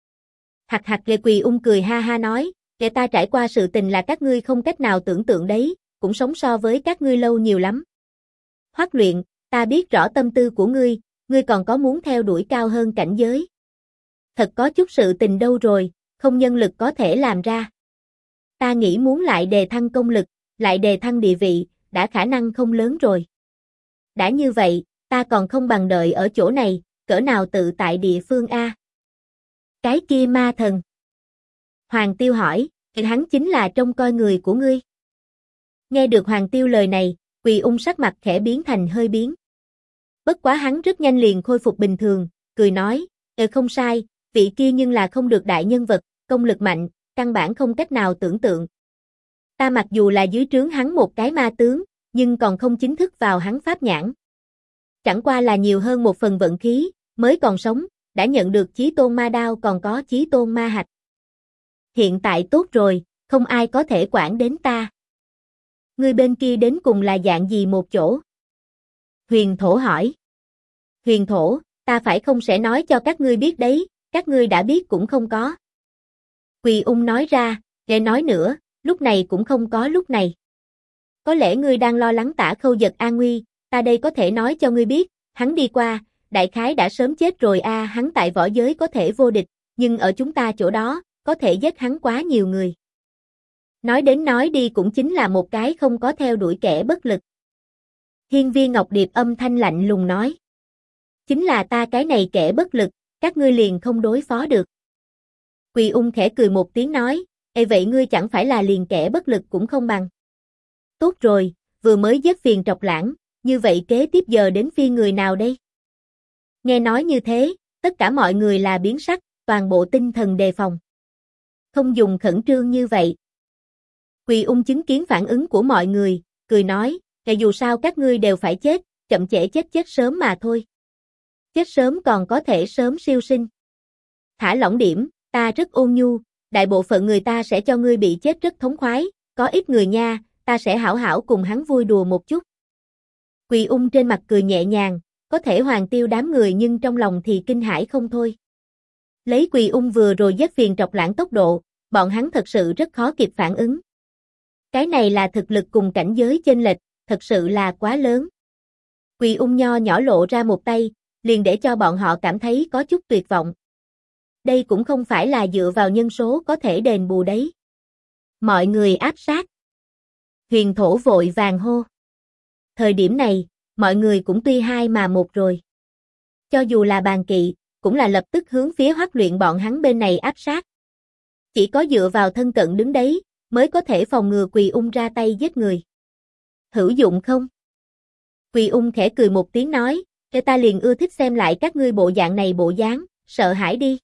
Speaker 1: Hạc hạc lệ. Quỳ Ung cười ha ha nói, ta trải qua sự tình là các ngươi không cách nào tưởng tượng đấy, cũng sống so với các ngươi lâu nhiều lắm. Hoắc Luyện, ta biết rõ tâm tư của ngươi còn có muốn theo đuổi cao hơn cảnh giới. Thật có chút sự tình đâu rồi, không nhân lực có thể làm ra. Ta nghĩ muốn lại đề thăng công lực, lại đề thăng địa vị, đã khả năng không lớn rồi. Đã như vậy, ta còn không bằng đợi ở chỗ này, cỡ nào tự tại địa phương a? Cái kia ma thần. Hoàng Tiêu hỏi, hắn chính là trông coi người của ngươi. Nghe được Hoàng Tiêu lời này, Quỳ Ung sắc mặt khẽ biến thành hơi biến. Bất quá hắn rất nhanh liền khôi phục bình thường, cười nói, không sai, vị kia nhưng là không được đại nhân vật, công lực mạnh, căn bản không cách nào tưởng tượng. Ta mặc dù là dưới trướng hắn một cái ma tướng, nhưng còn không chính thức vào hắn pháp nhãn. Chẳng qua là nhiều hơn một phần vận khí, mới còn sống, đã nhận được chí tôn ma đao còn có chí tôn ma hạch. Hiện tại tốt rồi, không ai có thể quản đến ta. Người bên kia đến cùng là dạng gì một chỗ? Huyền Thổ hỏi. Huyền Thổ, ta phải không sẽ nói cho các ngươi biết đấy, các ngươi đã biết cũng không có. Quỳ Ung nói ra, nghe nói nữa, lúc này cũng không có lúc này. Có lẽ ngươi đang lo lắng Tả Khâu Dật an nguy, ta đây có thể nói cho ngươi biết, hắn đi qua, đại khái đã sớm chết rồi a. Hắn tại võ giới có thể vô địch, nhưng ở chúng ta chỗ đó, có thể giết hắn quá nhiều người. Nói đến nói đi cũng chính là một cái không có theo đuổi kẻ bất lực. Hiên Viên Ngọc Điệp âm thanh lạnh lùng nói. Chính là ta cái này kẻ bất lực, các ngươi liền không đối phó được. Quỳ Ung khẽ cười một tiếng nói, vậy ngươi chẳng phải là liền kẻ bất lực cũng không bằng. Tốt rồi, vừa mới giết phiền trọc lãng, như vậy kế tiếp giờ đến phiên người nào đây? Nghe nói như thế, tất cả mọi người là biến sắc, toàn bộ tinh thần đề phòng. Không dùng khẩn trương như vậy. Quỳ Ung chứng kiến phản ứng của mọi người, cười nói, dù sao các ngươi đều phải chết, chậm trễ chết sớm mà thôi. Chết sớm còn có thể sớm siêu sinh. Thả lỏng điểm, ta rất ôn nhu, đại bộ phận người ta sẽ cho ngươi bị chết rất thống khoái, có ít người nha, ta sẽ hảo hảo cùng hắn vui đùa một chút. Quỳ Ung trên mặt cười nhẹ nhàng, có thể Hoàng Tiêu đám người nhưng trong lòng thì kinh hãi không thôi. Lấy Quỳ Ung vừa rồi giết phiền trọc lãng tốc độ, bọn hắn thật sự rất khó kịp phản ứng. Cái này là thực lực cùng cảnh giới chênh lệch, thật sự là quá lớn. Quỳ Ung nho nhỏ lộ ra một tay, liền để cho bọn họ cảm thấy có chút tuyệt vọng. Đây cũng không phải là dựa vào nhân số có thể đền bù đấy. Mọi người áp sát. Huyền Thổ vội vàng hô. Thời điểm này, mọi người cũng tuy hai mà một rồi. Cho dù là bàn kỵ, cũng là lập tức hướng phía Hoắc Luyện bọn hắn bên này áp sát. Chỉ có dựa vào thân cận đứng đấy, mới có thể phòng ngừa Quỳ Ung ra tay giết người. Hữu dụng không? Quỳ Ung khẽ cười một tiếng nói, ta liền ưa thích xem lại các ngươi bộ dạng này bộ dáng, sợ hãi đi.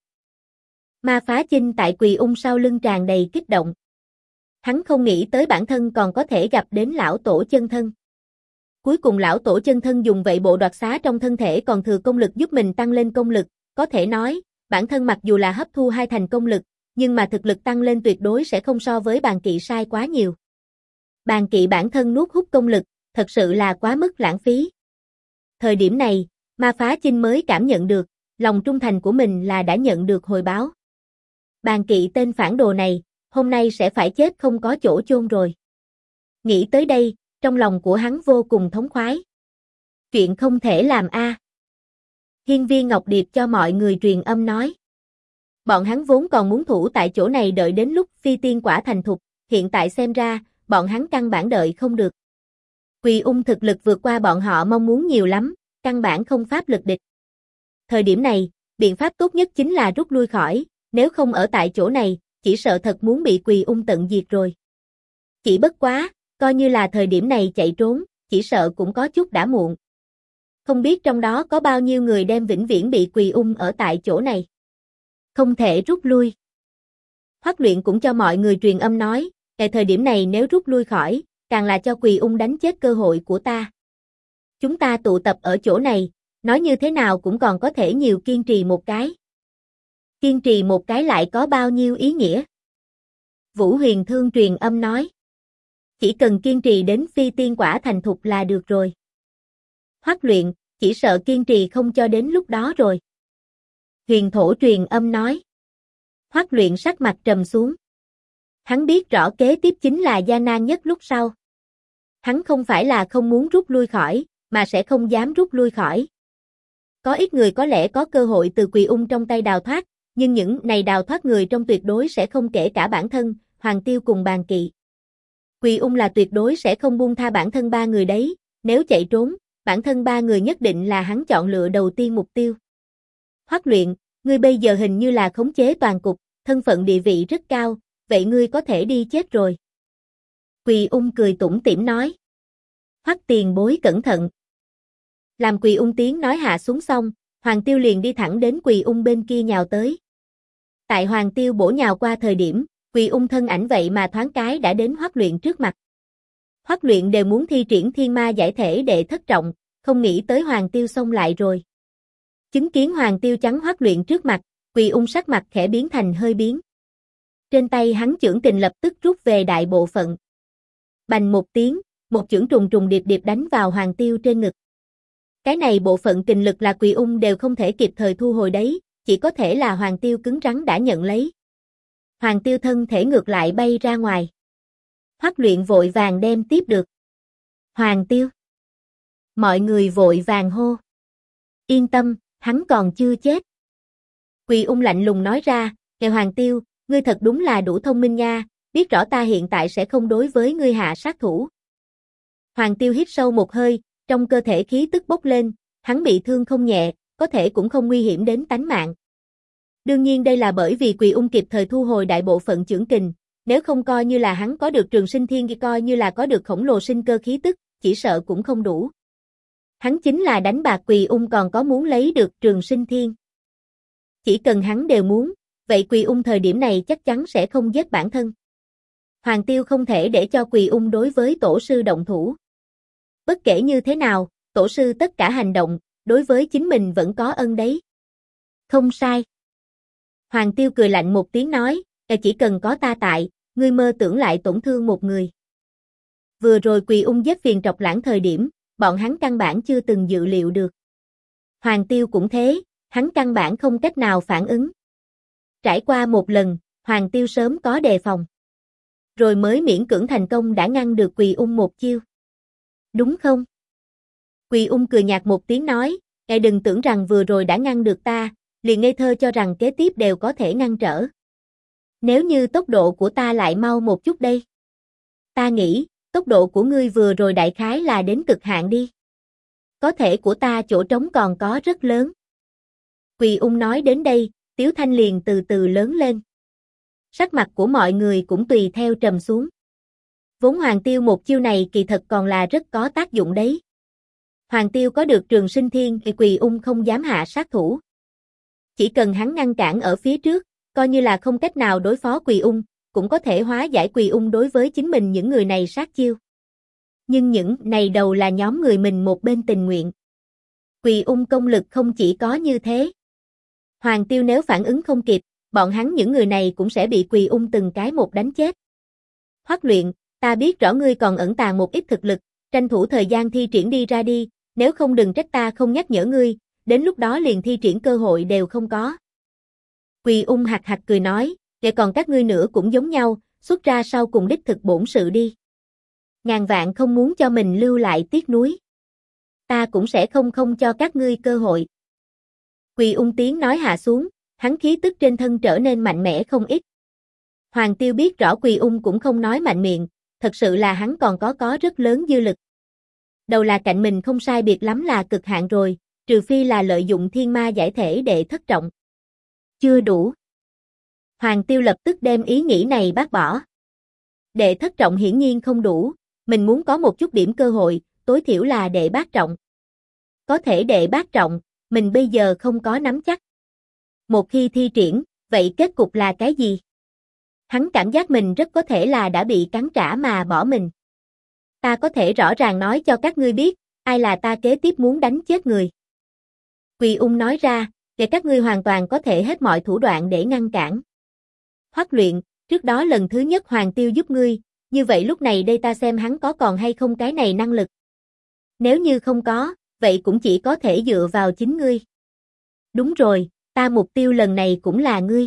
Speaker 1: Ma Phá Chinh tại Quỳ Ung sau lưng tràn đầy kích động. Hắn không nghĩ tới bản thân còn có thể gặp đến lão tổ chân thân. Cuối cùng lão tổ chân thân dùng vậy bộ đoạt xá trong thân thể còn thừa công lực giúp mình tăng lên công lực, có thể nói, bản thân mặc dù là hấp thu hai thành công lực, nhưng mà thực lực tăng lên tuyệt đối sẽ không so với bàn kỵ sai quá nhiều. Bàn kỵ bản thân nuốt hút công lực, thật sự là quá mức lãng phí. Thời điểm này, Ma Phá Chinh mới cảm nhận được, lòng trung thành của mình là đã nhận được hồi báo. Bàn kỵ tên phản đồ này, hôm nay sẽ phải chết không có chỗ chôn rồi. Nghĩ tới đây, trong lòng của hắn vô cùng thống khoái. Chuyện không thể làm a. Hiên Viên Ngọc Điệp cho mọi người truyền âm nói. Bọn hắn vốn còn muốn thủ tại chỗ này đợi đến lúc phi tiên quả thành thục, hiện tại xem ra, bọn hắn căn bản đợi không được. Quỳ Ung thực lực vượt qua bọn họ mong muốn nhiều lắm, căn bản không pháp lực địch. Thời điểm này, biện pháp tốt nhất chính là rút lui khỏi, nếu không ở tại chỗ này, chỉ sợ thật muốn bị Quỳ Ung tận diệt rồi. Chỉ bất quá, coi như là thời điểm này chạy trốn, chỉ sợ cũng có chút đã muộn. Không biết trong đó có bao nhiêu người đem vĩnh viễn bị Quỳ Ung ở tại chỗ này. Không thể rút lui. Hoắc Luyện cũng cho mọi người truyền âm nói, tại thời điểm này nếu rút lui khỏi, càng là cho Quỳ Ung đánh chết cơ hội của ta. Chúng ta tụ tập ở chỗ này, nói như thế nào cũng còn có thể nhiều kiên trì một cái. Kiên trì một cái lại có bao nhiêu ý nghĩa? Vũ Huyền Thương truyền âm nói. Chỉ cần kiên trì đến phi tiên quả thành thục là được rồi. Hoắc Luyện, chỉ sợ kiên trì không cho đến lúc đó rồi. Huyền Thổ truyền âm nói. Hoắc Luyện sắc mặt trầm xuống. Hắn biết rõ kế tiếp chính là gian nan nhất lúc sau. Hắn không phải là không muốn rút lui khỏi, mà sẽ không dám rút lui khỏi. Có ít người có lẽ có cơ hội từ Quỳ Ung trong tay đào thoát, nhưng những này đào thoát người trong tuyệt đối sẽ không kể cả bản thân, Hoàng Tiêu cùng Bàn Kỵ. Quỳ Ung là tuyệt đối sẽ không buông tha bản thân ba người đấy, nếu chạy trốn, bản thân ba người nhất định là hắn chọn lựa đầu tiên mục tiêu. Hoắc Luyện, ngươi bây giờ hình như là khống chế toàn cục, thân phận địa vị rất cao, vậy ngươi có thể đi chết rồi. Quỳ Ung cười tủm tỉm nói. Hoắc tiền bối cẩn thận. Làm Quỳ Ung tiếng nói hạ xuống xong, Hoàng Tiêu liền đi thẳng đến Quỳ Ung bên kia nhào tới. Tại Hoàng Tiêu bổ nhào qua thời điểm, Quỳ Ung thân ảnh vậy mà thoáng cái đã đến Hoắc Luyện trước mặt. Hoắc Luyện đều muốn thi triển thiên ma giải thể để thất trọng, không nghĩ tới Hoàng Tiêu xông lại rồi. Chứng kiến Hoàng Tiêu chắn Hoắc Luyện trước mặt, Quỳ Ung sắc mặt khẽ biến thành hơi biến. Trên tay hắn chưởng kình lập tức rút về đại bộ phận. Bành một tiếng, một chưởng trùng trùng điệp điệp đánh vào Hoàng Tiêu trên ngực. Cái này bộ phận kình lực là Quỳ Ung đều không thể kịp thời thu hồi đấy, chỉ có thể là Hoàng Tiêu cứng rắn đã nhận lấy. Hoàng Tiêu thân thể ngược lại bay ra ngoài. Hoắc Luyện vội vàng đem tiếp được. Hoàng Tiêu. Mọi người vội vàng hô. Yên tâm, hắn còn chưa chết. Quỳ Ung lạnh lùng nói ra, "Kẻ Hoàng Tiêu, ngươi thật đúng là đủ thông minh nha, biết rõ ta hiện tại sẽ không đối với ngươi hạ sát thủ." Hoàng Tiêu hít sâu một hơi, trong cơ thể khí tức bốc lên, hắn bị thương không nhẹ, có thể cũng không nguy hiểm đến tánh mạng. Đương nhiên đây là bởi vì Quỳ Ung kịp thời thu hồi đại bộ phận chưởng kình, nếu không coi như là hắn có được Trường Sinh Thiên, coi như là có được khổng lồ sinh cơ khí tức, chỉ sợ cũng không đủ. Hắn chính là đánh bạc Quỳ Ung còn có muốn lấy được Trường Sinh Thiên. Chỉ cần hắn đều muốn, vậy Quỳ Ung thời điểm này chắc chắn sẽ không giết bản thân. Hoàng Tiêu không thể để cho Quỳ Ung đối với tổ sư động thủ. Bất kể như thế nào, tổ sư tất cả hành động, đối với chính mình vẫn có ân đấy. Không sai. Hoàng Tiêu cười lạnh một tiếng nói, chỉ cần có ta tại, ngươi mơ tưởng lại tổn thương một người. Vừa rồi Quỳ Ung giết phiền trọc lãng thời điểm, bọn hắn căn bản chưa từng dự liệu được. Hoàng Tiêu cũng thế, hắn căn bản không cách nào phản ứng. Trải qua một lần, Hoàng Tiêu sớm có đề phòng. Rồi mới miễn cưỡng thành công đã ngăn được Quỳ Ung một chiêu. Đúng không? Quỳ Ung cười nhạt một tiếng nói, Ngài đừng tưởng rằng vừa rồi đã ngăn được ta, liền ngây thơ cho rằng kế tiếp đều có thể ngăn trở. Nếu như tốc độ của ta lại mau một chút đây. Ta nghĩ, tốc độ của ngươi vừa rồi đại khái là đến cực hạn đi. Có thể của ta chỗ trống còn có rất lớn. Quỳ ung nói đến đây, Tiếu Thanh liền từ từ lớn lên. Sắc mặt của mọi người cũng tùy theo trầm xuống. Vốn Hoàng Tiêu một chiêu này kỳ thật còn là rất có tác dụng đấy. Hoàng Tiêu có được Trường Sinh Thiên thì Quỳ ung không dám hạ sát thủ. Chỉ cần hắn ngăn cản ở phía trước, coi như là không cách nào đối phó Quỳ ung, cũng có thể hóa giải Quỳ ung đối với chính mình những người này sát chiêu. Nhưng những này đầu là nhóm người mình một bên tình nguyện. Quỳ ung công lực không chỉ có như thế. Hoàng Tiêu nếu phản ứng không kịp, bọn hắn những người này cũng sẽ bị Quỳ ung từng cái một đánh chết. Hoắc Luyện, ta biết rõ ngươi còn ẩn tàng một ít thực lực, tranh thủ thời gian thi triển đi ra đi, nếu không đừng trách ta không nhắc nhở ngươi, đến lúc đó liền thi triển cơ hội đều không có. Quỳ ung hạc hạc cười nói, vậy còn các ngươi nữa cũng giống nhau, xuất ra sau cùng đích thực bổn sự đi. Ngàn vạn không muốn cho mình lưu lại tiếc nuối. Ta cũng sẽ không cho các ngươi cơ hội. Quỳ ung tiếng nói hạ xuống, hắn khí tức trên thân trở nên mạnh mẽ không ít. Hoàng Tiêu biết rõ Quỳ ung cũng không nói mạnh miệng, thật sự là hắn còn có rất lớn dư lực. Đầu là cạnh mình không sai biệt lắm là cực hạn rồi, trừ phi là lợi dụng thiên ma giải thể để thất trọng. Chưa đủ. Hoàng Tiêu lập tức đem ý nghĩ này bác bỏ. Đệ thất trọng hiển nhiên không đủ, mình muốn có một chút điểm cơ hội, tối thiểu là đệ bát trọng. Có thể đệ bát trọng, mình bây giờ không có nắm chắc. Một khi thi triển, vậy kết cục là cái gì? Hắn cảm giác mình rất có thể là đã bị cắn trả mà bỏ mình. Ta có thể rõ ràng nói cho các ngươi biết, ai là ta kế tiếp muốn đánh chết người. Quỳ ung nói ra, để các ngươi hoàn toàn có thể hết mọi thủ đoạn để ngăn cản. Hoắc Luyện, trước đó lần thứ nhất Hoàng Tiêu giúp ngươi, như vậy lúc này đây ta xem hắn có còn hay không cái này năng lực. Nếu như không có, vậy cũng chỉ có thể dựa vào chính ngươi. Đúng rồi, ta mục tiêu lần này cũng là ngươi.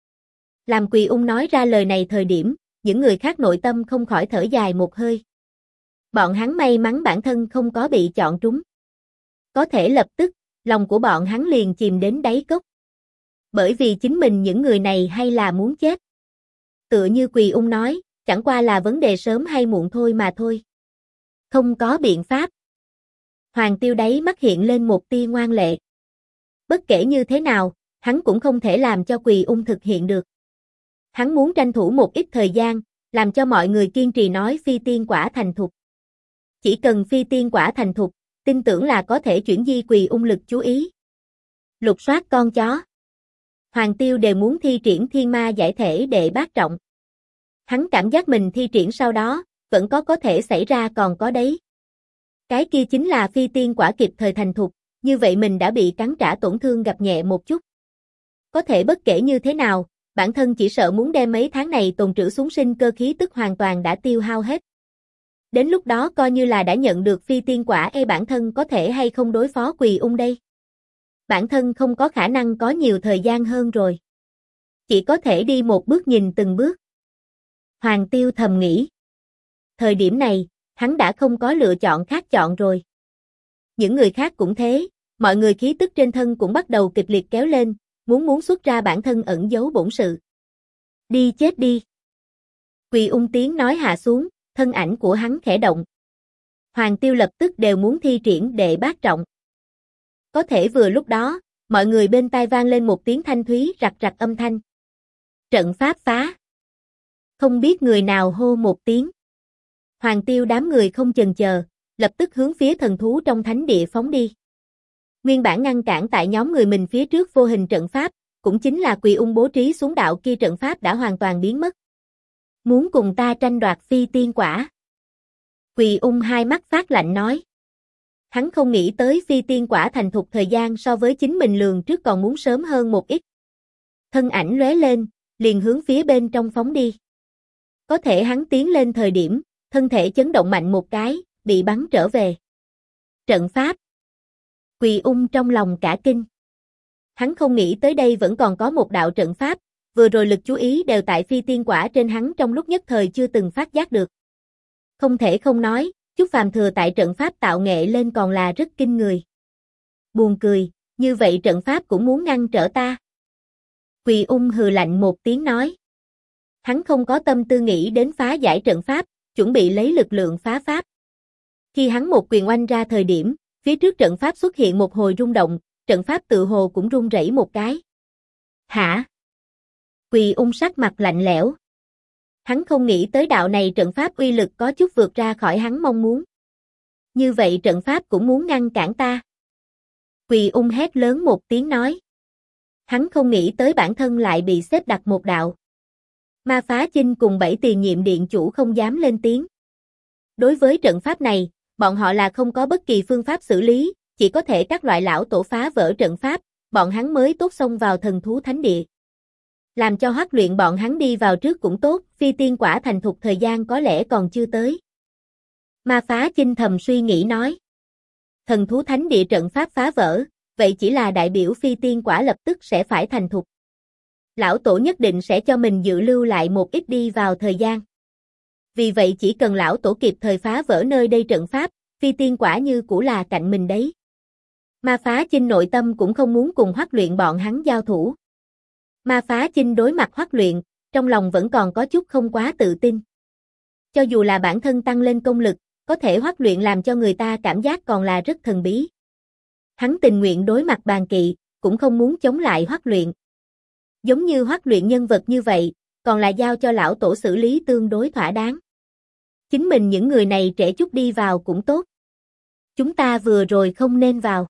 Speaker 1: Làm Quỳ ung nói ra lời này thời điểm, những người khác nội tâm không khỏi thở dài một hơi. Bọn hắn may mắn bản thân không có bị chọn trúng. Có thể lập tức, lòng của bọn hắn liền chìm đến đáy cốc. Bởi vì chính mình những người này hay là muốn chết. Tựa như Quỳ ung nói, chẳng qua là vấn đề sớm hay muộn thôi mà thôi. Không có biện pháp. Hoàng Tiêu đáy mắt hiện lên một tia ngoan lệ. Bất kể như thế nào, hắn cũng không thể làm cho Quỳ ung thực hiện được. Hắn muốn tranh thủ một ít thời gian, làm cho mọi người kiên trì nói phi tiên quả thành thục. Chỉ cần phi tiên quả thành thục, tin tưởng là có thể chuyển di Quỳ ung lực chú ý. Lục soát con chó. Hoàng Tiêu đều muốn thi triển thiên ma giải thể đệ bát trọng. Hắn cảm giác mình thi triển sau đó, vẫn có thể xảy ra còn có đấy. Cái kia chính là phi tiên quả kịp thời thành thục, như vậy mình đã bị cắn trả tổn thương gặp nhẹ một chút. Có thể bất kể như thế nào, bản thân chỉ sợ muốn đem mấy tháng này tồn trữ xuống sinh cơ khí tức hoàn toàn đã tiêu hao hết. Đến lúc đó coi như là đã nhận được phi tiên quả bản thân có thể hay không đối phó Quỳ ung đây. Bản thân không có khả năng có nhiều thời gian hơn rồi. Chỉ có thể đi một bước nhìn từng bước. Hoàng Tiêu thầm nghĩ. Thời điểm này, hắn đã không có lựa chọn khác chọn rồi. Những người khác cũng thế, mọi người khí tức trên thân cũng bắt đầu kịch liệt kéo lên, muốn xuất ra bản thân ẩn giấu bổn sự. Đi chết đi. Quỳ ung tiếng nói hạ xuống, thân ảnh của hắn khẽ động. Hoàng Tiêu lập tức đều muốn thi triển đệ bát trọng. Có thể vừa lúc đó, mọi người bên tai vang lên một tiếng thanh thúy rạc rạc âm thanh. Trận pháp phá. Không biết người nào hô một tiếng. Hoàng Tiêu đám người không chần chờ, lập tức hướng phía thần thú trong thánh địa phóng đi. Nguyên bản ngăn cản tại nhóm người mình phía trước vô hình trận pháp, cũng chính là Quỳ ung bố trí xuống đạo kia trận pháp đã hoàn toàn biến mất. Muốn cùng ta tranh đoạt phi tiên quả. Quỳ ung hai mắt phát lạnh nói. Hắn không nghĩ tới phi tiên quả thành thục thời gian so với chính mình lường trước còn muốn sớm hơn một ít. Thân ảnh lóe lên, liền hướng phía bên trong phóng đi. Có thể hắn tiến lên thời điểm, thân thể chấn động mạnh một cái, bị bắn trở về. Trận pháp. Quỳ ung trong lòng cả kinh. Hắn không nghĩ tới đây vẫn còn có một đạo trận pháp, vừa rồi lực chú ý đều tại phi tiên quả trên hắn trong lúc nhất thời chưa từng phát giác được. Không thể không nói, chút phàm thừa tại trận pháp tạo nghệ lên còn là rất kinh người. buồn cười, như vậy trận pháp cũng muốn ngăn trở ta. Quỳ ung hừ lạnh một tiếng nói. Hắn không có tâm tư nghĩ đến phá giải trận pháp, chuẩn bị lấy lực lượng phá pháp. Khi hắn một quyền oanh ra thời điểm, phía trước trận pháp xuất hiện một hồi rung động, trận pháp tự hồ cũng rung rẩy một cái. Hả? Quỳ ung sắc mặt lạnh lẽo. Hắn không nghĩ tới đạo này trận pháp uy lực có chút vượt ra khỏi hắn mong muốn. Như vậy trận pháp cũng muốn ngăn cản ta. Quỳ ung hét lớn một tiếng nói. Hắn không nghĩ tới bản thân lại bị xếp đặt một đạo. Ma Phá Chinh cùng 7 tiền nhiệm điện chủ không dám lên tiếng. Đối với trận pháp này, bọn họ là không có bất kỳ phương pháp xử lý, chỉ có thể các loại lão tổ phá vỡ trận pháp, bọn hắn mới tốt xông vào thần thú thánh địa. Làm cho Hoắc Luyện bọn hắn đi vào trước cũng tốt, phi tiên quả thành thục thời gian có lẽ còn chưa tới. Ma Phá Chinh thầm suy nghĩ nói. Thần thú thánh địa trận pháp phá vỡ, vậy chỉ là đại biểu phi tiên quả lập tức sẽ phải thành thục. Lão tổ nhất định sẽ cho mình dự lưu lại một ít đi vào thời gian. Vì vậy chỉ cần lão tổ kịp thời phá vỡ nơi đây trận pháp, phi tiên quả như cũ là cạnh mình đấy. Ma Phá Chinh nội tâm cũng không muốn cùng Hoắc Luyện bọn hắn giao thủ. Ma Phá Chinh đối mặt Hoắc Luyện, trong lòng vẫn còn có chút không quá tự tin. Cho dù là bản thân tăng lên công lực, có thể Hoắc Luyện làm cho người ta cảm giác còn là rất thần bí. Hắn tình nguyện đối mặt Bàn Kỵ, cũng không muốn chống lại Hoắc Luyện. Giống như Hoắc Luyện nhân vật như vậy, còn là giao cho lão tổ xử lý tương đối thỏa đáng. Chính mình những người này trễ chút đi vào cũng tốt. Chúng ta vừa rồi không nên vào.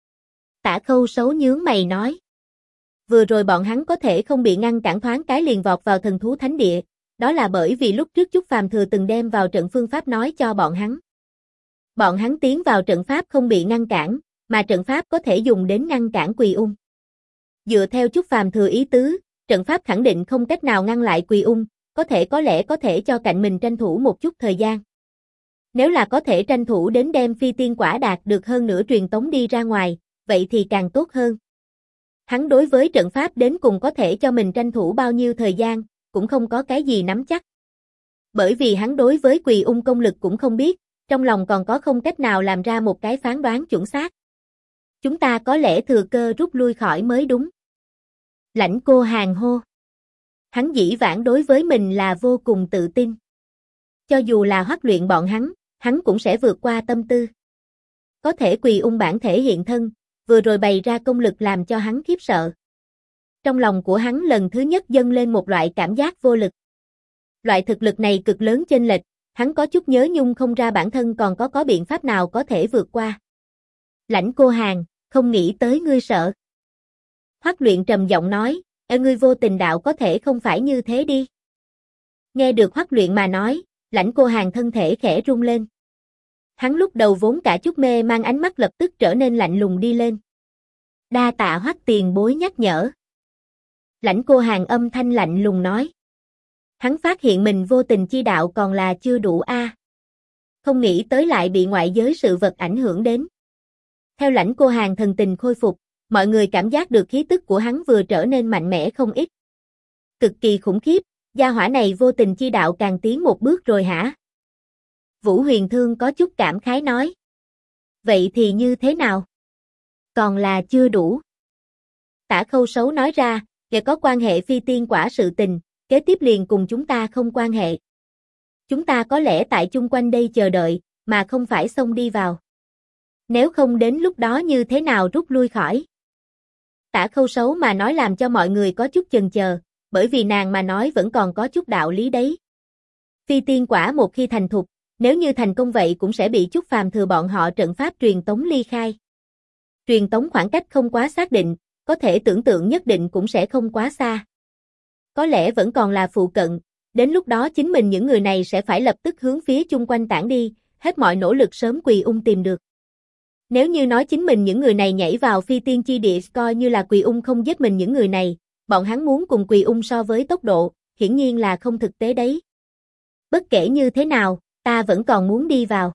Speaker 1: Tả Khâu xấu nhướng mày nói. Vừa rồi bọn hắn có thể không bị ngăn cản thoáng cái liền vọt vào thần thú thánh địa, đó là bởi vì lúc trước Chúc Phàm Thừa từng đem vào trận phương pháp nói cho bọn hắn. Bọn hắn tiến vào trận pháp không bị ngăn cản, mà trận pháp có thể dùng đến ngăn cản Quỳ Ung. Dựa theo Chúc Phàm Thừa ý tứ, trận pháp khẳng định không cách nào ngăn lại Quỳ Ung, có lẽ có thể cho cạnh mình tranh thủ một chút thời gian. Nếu là có thể tranh thủ đến đem phi tiên quả đạt được hơn nửa truyền tống đi ra ngoài, vậy thì càng tốt hơn. Hắn đối với trận pháp đến cùng có thể cho mình tranh thủ bao nhiêu thời gian, cũng không có cái gì nắm chắc. Bởi vì hắn đối với Quỳ Ung công lực cũng không biết, trong lòng còn có không cách nào làm ra một cái phán đoán chuẩn xác. Chúng ta có lẽ thừa cơ rút lui khỏi mới đúng. Lãnh Cô Hàn hô. Hắn dĩ vãng đối với mình là vô cùng tự tin. Cho dù là Hoắc Luyện bọn hắn cũng sẽ vượt qua tâm tư. Có thể Quỳ Ung bản thể hiện thân, vừa rồi bày ra công lực làm cho hắn khiếp sợ. Trong lòng của hắn lần thứ nhất dâng lên một loại cảm giác vô lực. Loại thực lực này cực lớn chênh lệch, hắn có chút nhớ nhung không ra bản thân còn có biện pháp nào có thể vượt qua. Lãnh Cô Hàn, không nghĩ tới ngươi sợ. Hoắc Luyện trầm giọng nói, ngươi vô tình đạo có thể không phải như thế đi. Nghe được Hoắc Luyện mà nói, Lãnh Cô Hàn thân thể khẽ rung lên. Hắn lúc đầu vốn cả chút mê mang ánh mắt lập tức trở nên lạnh lùng đi lên. Đa tạ Hoắc tiền bối nhắc nhở. Lãnh Cô Hàn âm thanh lạnh lùng nói. Hắn phát hiện mình vô tình chi đạo còn là chưa đủ a. Không nghĩ tới lại bị ngoại giới sự vật ảnh hưởng đến. Theo Lãnh Cô Hàn thần tình khôi phục, mọi người cảm giác được khí tức của hắn vừa trở nên mạnh mẽ không ít. Cực kỳ khủng khiếp, gia hỏa này vô tình chi đạo càng tiến một bước rồi hả? Vũ Huyền Thương có chút cảm khái nói. Vậy thì như thế nào? Còn là chưa đủ. Tả Khâu xấu nói ra, kẻ có quan hệ phi tiên quả sự tình, kế tiếp liền cùng chúng ta không quan hệ. Chúng ta có lẽ tại chung quanh đây chờ đợi, mà không phải xông đi vào. Nếu không đến lúc đó như thế nào rút lui khỏi. Tả Khâu xấu mà nói làm cho mọi người có chút chần chờ, bởi vì nàng mà nói vẫn còn có chút đạo lý đấy. Phi tiên quả một khi thành thục, nếu như thành công vậy cũng sẽ bị Chúc Phàm Thừa bọn họ trận pháp truyền tống ly khai. Truyền tống khoảng cách không quá xác định, có thể tưởng tượng nhất định cũng sẽ không quá xa. Có lẽ vẫn còn là phụ cận, đến lúc đó chính mình những người này sẽ phải lập tức hướng phía chung quanh tản đi, hết mọi nỗ lực sớm Quỳ Ung tìm được. Nếu như nói chính mình những người này nhảy vào phi tiên chi địa coi như là Quỳ Ung không giết mình những người này, bọn hắn muốn cùng Quỳ Ung so với tốc độ, hiển nhiên là không thực tế đấy. Bất kể như thế nào, ta vẫn còn muốn đi vào.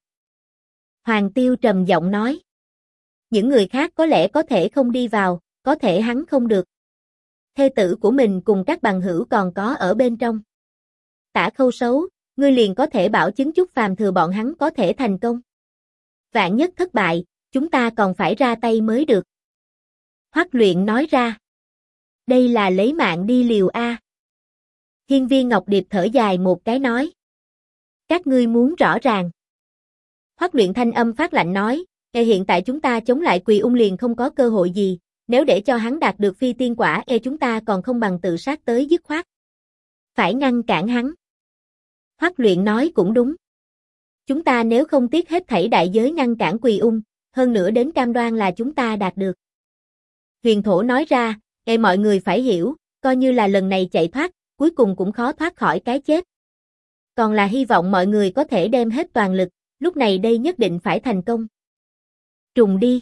Speaker 1: Hoàng Tiêu trầm giọng nói. Những người khác có lẽ có thể không đi vào, có thể hắn không được. Thê tử của mình cùng các bằng hữu còn có ở bên trong. Tả Khâu xấu, ngươi liền có thể bảo chứng Chúc Phàm Thừa bọn hắn có thể thành công. Vạn nhất thất bại, chúng ta còn phải ra tay mới được. Hoắc Luyện nói ra. Đây là lấy mạng đi liều a. Hiên Viên Ngọc Điệp thở dài một cái nói. Các ngươi muốn rõ ràng. Hoắc Luyện thanh âm phát lạnh nói, hiện tại chúng ta chống lại Quỳ Ung liền không có cơ hội gì, nếu để cho hắn đạt được phi tiên quả chúng ta còn không bằng tự sát tới dứt khoát. Phải ngăn cản hắn. Hoắc Luyện nói cũng đúng. Chúng ta nếu không tiếc hết thảy đại giới ngăn cản Quỳ Ung, hơn nữa đến cam đoan là chúng ta đạt được. Huyền Thổ nói ra, mọi người phải hiểu, coi như là lần này chạy thoát, cuối cùng cũng khó thoát khỏi cái chết. Còn là hy vọng mọi người có thể đem hết toàn lực, lúc này đây nhất định phải thành công. Trùng đi.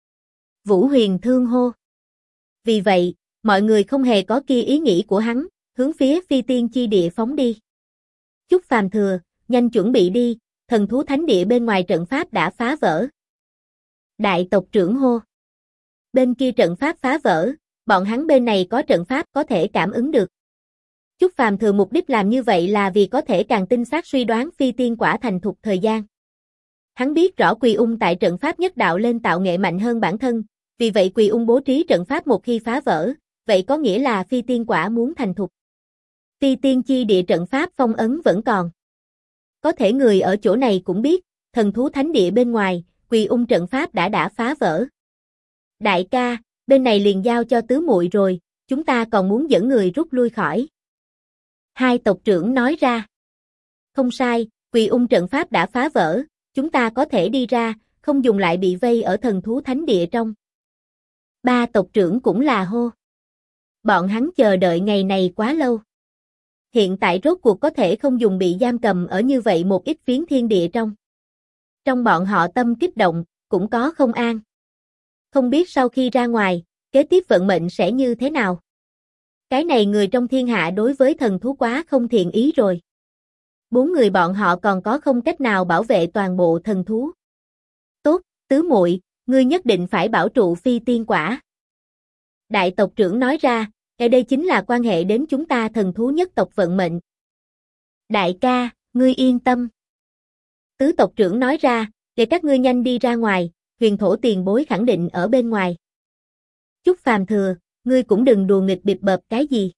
Speaker 1: Vũ Huyền thương hô. Vì vậy, mọi người không hề có kia ý nghĩ của hắn, hướng phía phi tiên chi địa phóng đi. Chúc Phàm Thừa, nhanh chuẩn bị đi, thần thú thánh địa bên ngoài trận pháp đã phá vỡ. Đại tộc trưởng hô. Bên kia trận pháp phá vỡ, bọn hắn bên này có trận pháp có thể cảm ứng được. Chúc Phàm Thừa mục đích làm như vậy là vì có thể càng tinh xác suy đoán phi tiên quả thành thục thời gian. Hắn biết rõ Quỳ Ung tại trận pháp nhất đạo lên tạo nghệ mạnh hơn bản thân, vì vậy Quỳ Ung bố trí trận pháp một khi phá vỡ, vậy có nghĩa là phi tiên quả muốn thành thục. Phi tiên chi địa trận pháp phong ấn vẫn còn. Có thể người ở chỗ này cũng biết, thần thú thánh địa bên ngoài, Quỳ Ung trận pháp đã phá vỡ. Đại ca, bên này liền giao cho tứ muội rồi, chúng ta còn muốn dẫn người rút lui khỏi. Hai tộc trưởng nói ra. Không sai, Quỳ Ung trận pháp đã phá vỡ, chúng ta có thể đi ra, không dùng lại bị vây ở thần thú thánh địa trong. Ba tộc trưởng cũng là hô. Bọn hắn chờ đợi ngày này quá lâu. Hiện tại rốt cuộc có thể không dùng bị giam cầm ở như vậy một ít phiến thiên địa trong. Trong bọn họ tâm kích động, cũng có không an. Không biết sau khi ra ngoài, kế tiếp vận mệnh sẽ như thế nào. Cái này người trong thiên hạ đối với thần thú quá không thiện ý rồi. 4 người bọn họ còn có không cách nào bảo vệ toàn bộ thần thú. Tốt, tứ muội, ngươi nhất định phải bảo trụ phi tiên quả. Đại tộc trưởng nói ra, đây chính là quan hệ đến chúng ta thần thú nhất tộc vận mệnh. Đại ca, ngươi yên tâm. Tứ tộc trưởng nói ra, để các ngươi nhanh đi ra ngoài, Huyền Thổ tiền bối khẳng định ở bên ngoài. Chúc Phàm Thừa, ngươi cũng đừng đùa nghịch bịp bợp cái gì.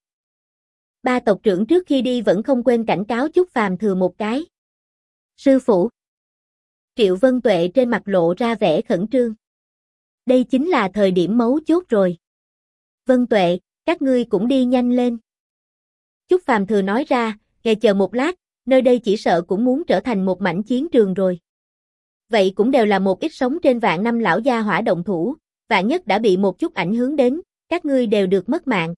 Speaker 1: Ba tộc trưởng trước khi đi vẫn không quên cảnh cáo Chúc Phàm Thừa một cái. Sư phụ. Triệu Vân Tuệ trên mặt lộ ra vẻ khẩn trương. Đây chính là thời điểm mấu chốt rồi. Vân Tuệ, các ngươi cũng đi nhanh lên. Chúc Phàm Thừa nói ra, chờ một lát, nơi đây chỉ sợ cũng muốn trở thành một mảnh chiến trường rồi. Vậy cũng đều là một ít sống trên vạn năm lão gia hỏa động thủ, vạn nhất đã bị một chút ảnh hưởng đến, các ngươi đều được mất mạng.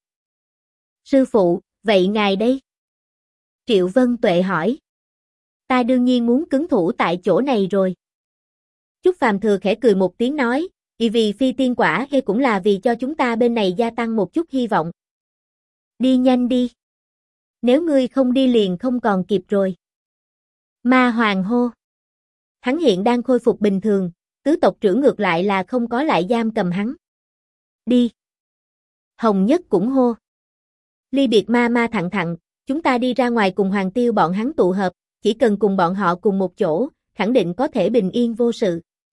Speaker 1: Sư phụ, vậy ngài đây? Triệu Vân Tuệ hỏi. Ta đương nhiên muốn cứng thủ tại chỗ này rồi. Chúc Phàm Thừa khẽ cười một tiếng nói, vì phi tiên quả cũng là vì cho chúng ta bên này gia tăng một chút hy vọng. Đi nhanh đi. Nếu ngươi không đi liền không còn kịp rồi. Ma Hoàng hô. Hắn hiện đang khôi phục bình thường, tứ tộc trưởng ngược lại là không có lại giam cầm hắn. Đi. Hồng Nhất cũng hô. Ly biệt ma thẳng thẳng, chúng ta đi ra ngoài cùng Hoàng Tiêu bọn hắn tụ hợp, chỉ cần cùng bọn họ cùng một chỗ, khẳng định có thể bình yên vô sự.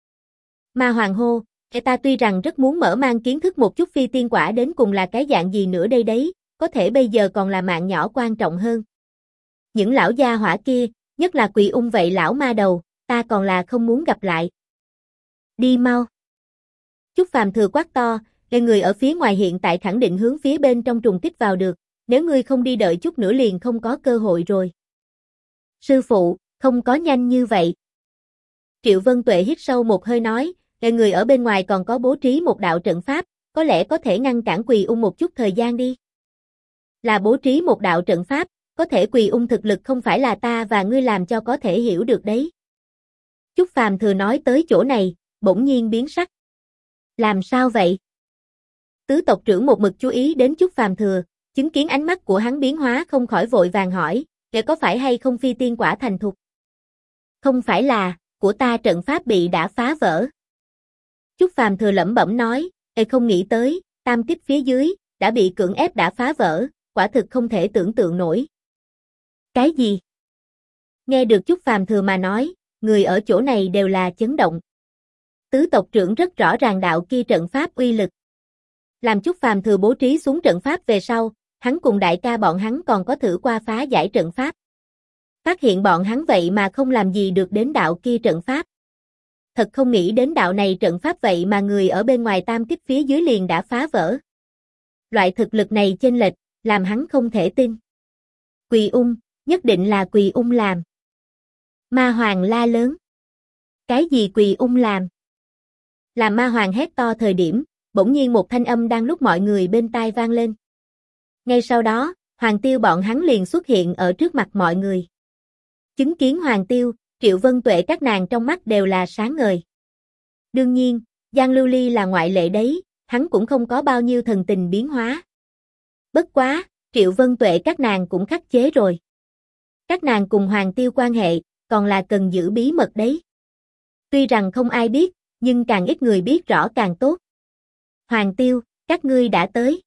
Speaker 1: Ma Hoàng hô, ta tuy rằng rất muốn mở mang kiến thức một chút phi tiên quả đến cùng là cái dạng gì nữa đây đấy, có thể bây giờ còn là mạng nhỏ quan trọng hơn. Những lão gia hỏa kia, nhất là Quỳ Ung vậy lão ma đầu, ta còn là không muốn gặp lại. Đi mau. Chúc Phàm Thừa quát to, người ở phía ngoài hiện tại khẳng định hướng phía bên trong trùng kích vào được, nếu ngươi không đi đợi chút nữa liền không có cơ hội rồi. Sư phụ, không có nhanh như vậy. Triệu Vân Tuệ hít sâu một hơi nói, người ở bên ngoài còn có bố trí một đạo trận pháp, có lẽ có thể ngăn cản Quỳ Ung một chút thời gian đi. Là bố trí một đạo trận pháp, có thể Quỳ Ung thực lực không phải là ta và ngươi làm cho có thể hiểu được đấy. Chúc Phàm Thừa nói tới chỗ này, bỗng nhiên biến sắc. Làm sao vậy? Tứ tộc trưởng một mực chú ý đến Chúc Phàm Thừa, chứng kiến ánh mắt của hắn biến hóa không khỏi vội vàng hỏi, có phải hay không phi tiên quả thành thục? Không phải là, của ta trận pháp bị đã phá vỡ. Chúc Phàm Thừa lẩm bẩm nói, không nghĩ tới, tam kích phía dưới, đã bị cưỡng ép đã phá vỡ, quả thực không thể tưởng tượng nổi. Cái gì? Nghe được Chúc Phàm Thừa mà nói, người ở chỗ này đều là chấn động. Tứ tộc trưởng rất rõ ràng đạo kia trận pháp uy lực. Làm Chúc Phàm Thừa bố trí xuống trận pháp về sau, hắn cùng đại ca bọn hắn còn có thử qua phá giải trận pháp. Phát hiện bọn hắn vậy mà không làm gì được đến đạo kia trận pháp. Thật không nghĩ đến đạo này trận pháp vậy mà người ở bên ngoài tam kích phía dưới liền đã phá vỡ. Loại thực lực này chênh lệch, làm hắn không thể tin. Quỳ ung, nhất định là Quỳ ung làm. Ma Hoàng la lớn. Cái gì Quỳ ung làm? Làm Ma Hoàng hét to thời điểm, bỗng nhiên một thanh âm đang lúc mọi người bên tai vang lên. Ngay sau đó, Hoàng Tiêu bọn hắn liền xuất hiện ở trước mặt mọi người. Chứng kiến Hoàng Tiêu, Triệu Vân Tuệ các nàng trong mắt đều là sáng ngời. Đương nhiên, Giang Lưu Ly là ngoại lệ đấy, hắn cũng không có bao nhiêu thần tình biến hóa. Bất quá, Triệu Vân Tuệ các nàng cũng khắc chế rồi. Các nàng cùng Hoàng Tiêu quan hệ, còn là cần giữ bí mật đấy. Tuy rằng không ai biết, nhưng càng ít người biết rõ càng tốt. Hoàng Tiêu, các ngươi đã tới.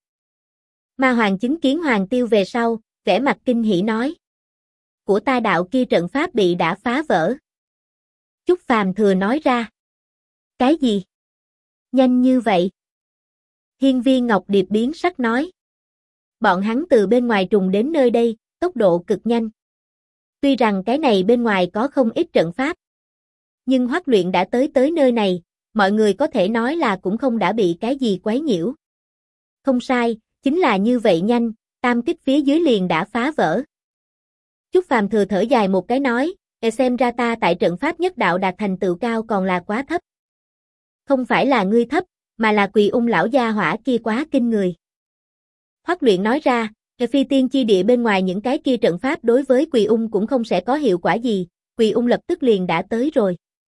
Speaker 1: Ma Hoàng chứng kiến Hoàng Tiêu về sau, vẻ mặt kinh hỉ nói. Của ta đạo kia trận pháp bị đã phá vỡ. Chúc Phàm Thừa nói ra. Cái gì? Nhanh như vậy? Hiên Viên Ngọc Điệp biến sắc nói. Bọn hắn từ bên ngoài trùng đến nơi đây, tốc độ cực nhanh. Tuy rằng cái này bên ngoài có không ít trận pháp. Nhưng Hoắc Luyện đã tới nơi này, mọi người có thể nói là cũng không đã bị cái gì quấy nhiễu. Không sai, chính là như vậy nhanh, tam kích phía dưới liền đã phá vỡ. Chúc Phàm Thừa thở dài một cái nói, xem ra ta tại trận pháp nhất đạo đạt thành tựu cao còn là quá thấp. Không phải là ngươi thấp, mà là Quỳ ung lão gia hỏa kia quá kinh người. Hoắc Luyện nói ra, phi tiên chi địa bên ngoài những cái kia trận pháp đối với Quỳ ung cũng không sẽ có hiệu quả gì, Quỳ ung lập tức liền đã tới rồi.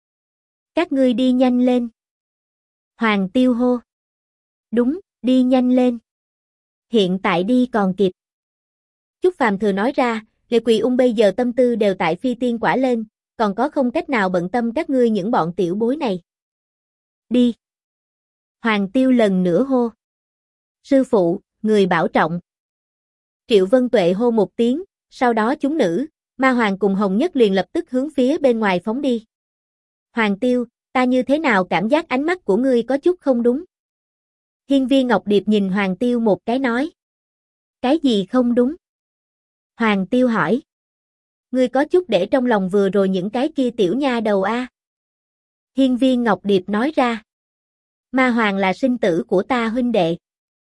Speaker 1: Các ngươi đi nhanh lên. Hoàng Tiêu hô. Đúng, đi nhanh lên. Hiện tại đi còn kịp. Chúc Phàm Thừa nói ra, Quỳ ung bây giờ tâm tư đều tại phi tiên quả lên, còn có không cách nào bận tâm các ngươi những bọn tiểu bối này. Đi. Hoàng Tiêu lần nữa hô. Sư phụ, người bảo trọng. Triệu Vân Tuệ hô một tiếng, sau đó chúng nữ, Ma Hoàng cùng Hồng Nhất liền lập tức hướng phía bên ngoài phóng đi. Hoàng Tiêu, ta như thế nào cảm giác ánh mắt của ngươi có chút không đúng? Hiên Viên Ngọc Điệp nhìn Hoàng Tiêu một cái nói. Cái gì không đúng? Hoàng Tiêu hỏi. Ngươi có chút để trong lòng vừa rồi những cái kia tiểu nha đầu a? Hiên Viên Ngọc Điệp nói ra. Ma Hoàng là sinh tử của ta huynh đệ.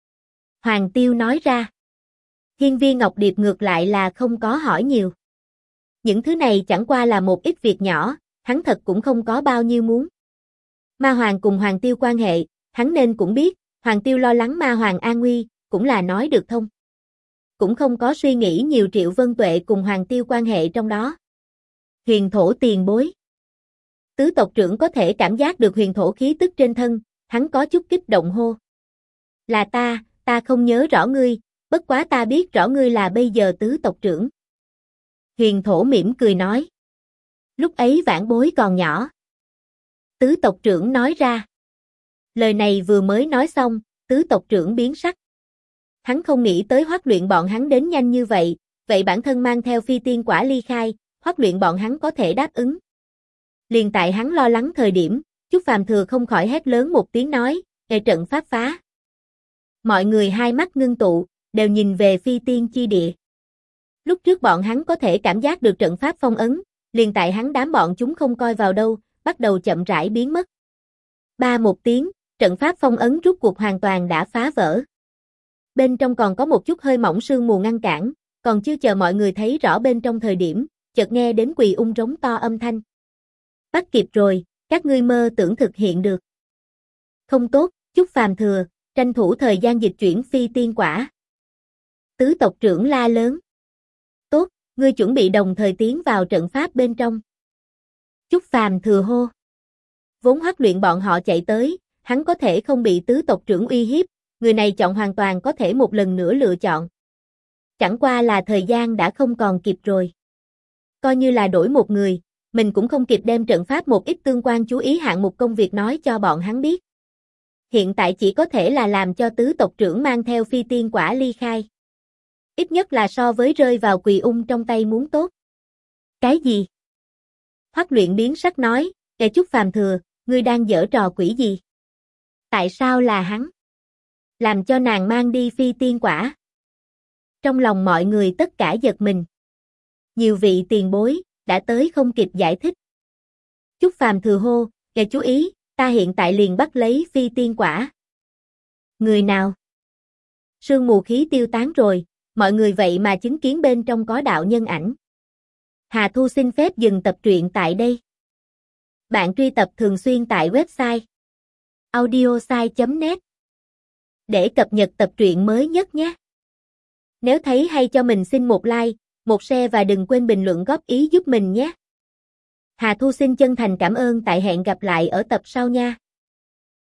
Speaker 1: Hoàng Tiêu nói ra. Hiên Viên Ngọc Điệp ngược lại là không có hỏi nhiều. Những thứ này chẳng qua là một ít việc nhỏ, hắn thật cũng không có bao nhiêu muốn. Ma Hoàng cùng Hoàng Tiêu quan hệ, hắn nên cũng biết, Hoàng Tiêu lo lắng Ma Hoàng an nguy, cũng là nói được thông. Cũng không có suy nghĩ nhiều Triệu Vân Tuệ cùng Hoàng Tiêu quan hệ trong đó. Huyền thổ tiền bối. Tứ tộc trưởng có thể cảm giác được huyền thổ khí tức trên thân, hắn có chút kích động hô. Là ta không nhớ rõ ngươi, bất quá ta biết rõ ngươi là bây giờ tứ tộc trưởng. Huyền thổ mỉm cười nói. Lúc ấy vãn bối còn nhỏ. Tứ tộc trưởng nói ra. Lời này vừa mới nói xong, tứ tộc trưởng biến sắc. Hắn không nghĩ tới Hoắc Luyện bọn hắn đến nhanh như vậy, vậy bản thân mang theo phi tiên quả ly khai, Hoắc Luyện bọn hắn có thể đáp ứng. Liền tại hắn lo lắng thời điểm, Chúc Phàm Thừa không khỏi hét lớn một tiếng nói, trận pháp phá. Mọi người hai mắt ngưng tụ, đều nhìn về phi tiên chi địa. Lúc trước bọn hắn có thể cảm giác được trận pháp phong ấn, liền tại hắn đám bọn chúng không coi vào đâu, bắt đầu chậm rãi biến mất. Ba một tiếng, trận pháp phong ấn rút cuộc hoàn toàn đã phá vỡ. Bên trong còn có một chút hơi mỏng sương mù ngăn cản, còn chưa chờ mọi người thấy rõ bên trong thời điểm, chợt nghe đến Quỳ ung rống to âm thanh. Bắt kịp rồi, các ngươi mơ tưởng thực hiện được. Không tốt, Chúc Phàm Thừa, tranh thủ thời gian dịch chuyển phi tiên quả. Tứ tộc trưởng la lớn. Tốt, ngươi chuẩn bị đồng thời tiến vào trận pháp bên trong. Chúc Phàm Thừa hô. Vốn Hoắc Luyện bọn họ chạy tới, hắn có thể không bị tứ tộc trưởng uy hiếp, người này chọn hoàn toàn có thể một lần nữa lựa chọn. Chẳng qua là thời gian đã không còn kịp rồi. Coi như là đổi một người, mình cũng không kịp đem trận pháp một ít tương quan chú ý hạng mục công việc nói cho bọn hắn biết. Hiện tại chỉ có thể là làm cho tứ tộc trưởng mang theo phi tiên quả ly khai. Ít nhất là so với rơi vào Quỳ ung trong tay muốn tốt. Cái gì? Hoắc Luyện biến sắc nói, Chúc Phàm Thừa, Ngươi đang giở trò quỷ gì? Tại sao là hắn? Làm cho nàng mang đi phi tiên quả. Trong lòng mọi người tất cả giật mình. Nhiều vị tiền bối, đã tới không kịp giải thích. Chúc Phàm thừa hô, nghe chú ý, ta hiện tại liền bắt lấy phi tiên quả. Người nào? Sương mù khí tiêu tán rồi, mọi người vậy mà chứng kiến bên trong có đạo nhân ảnh. Hà Thu xin phép dừng tập truyện tại đây. Bạn truy tập thường xuyên tại website audiosai.net để cập nhật tập truyện mới nhất nhé. Nếu thấy hay cho mình xin một like, một share và đừng quên bình luận góp ý giúp mình nhé. Hà Thu xin chân thành cảm ơn, tại hẹn gặp lại ở tập sau nha.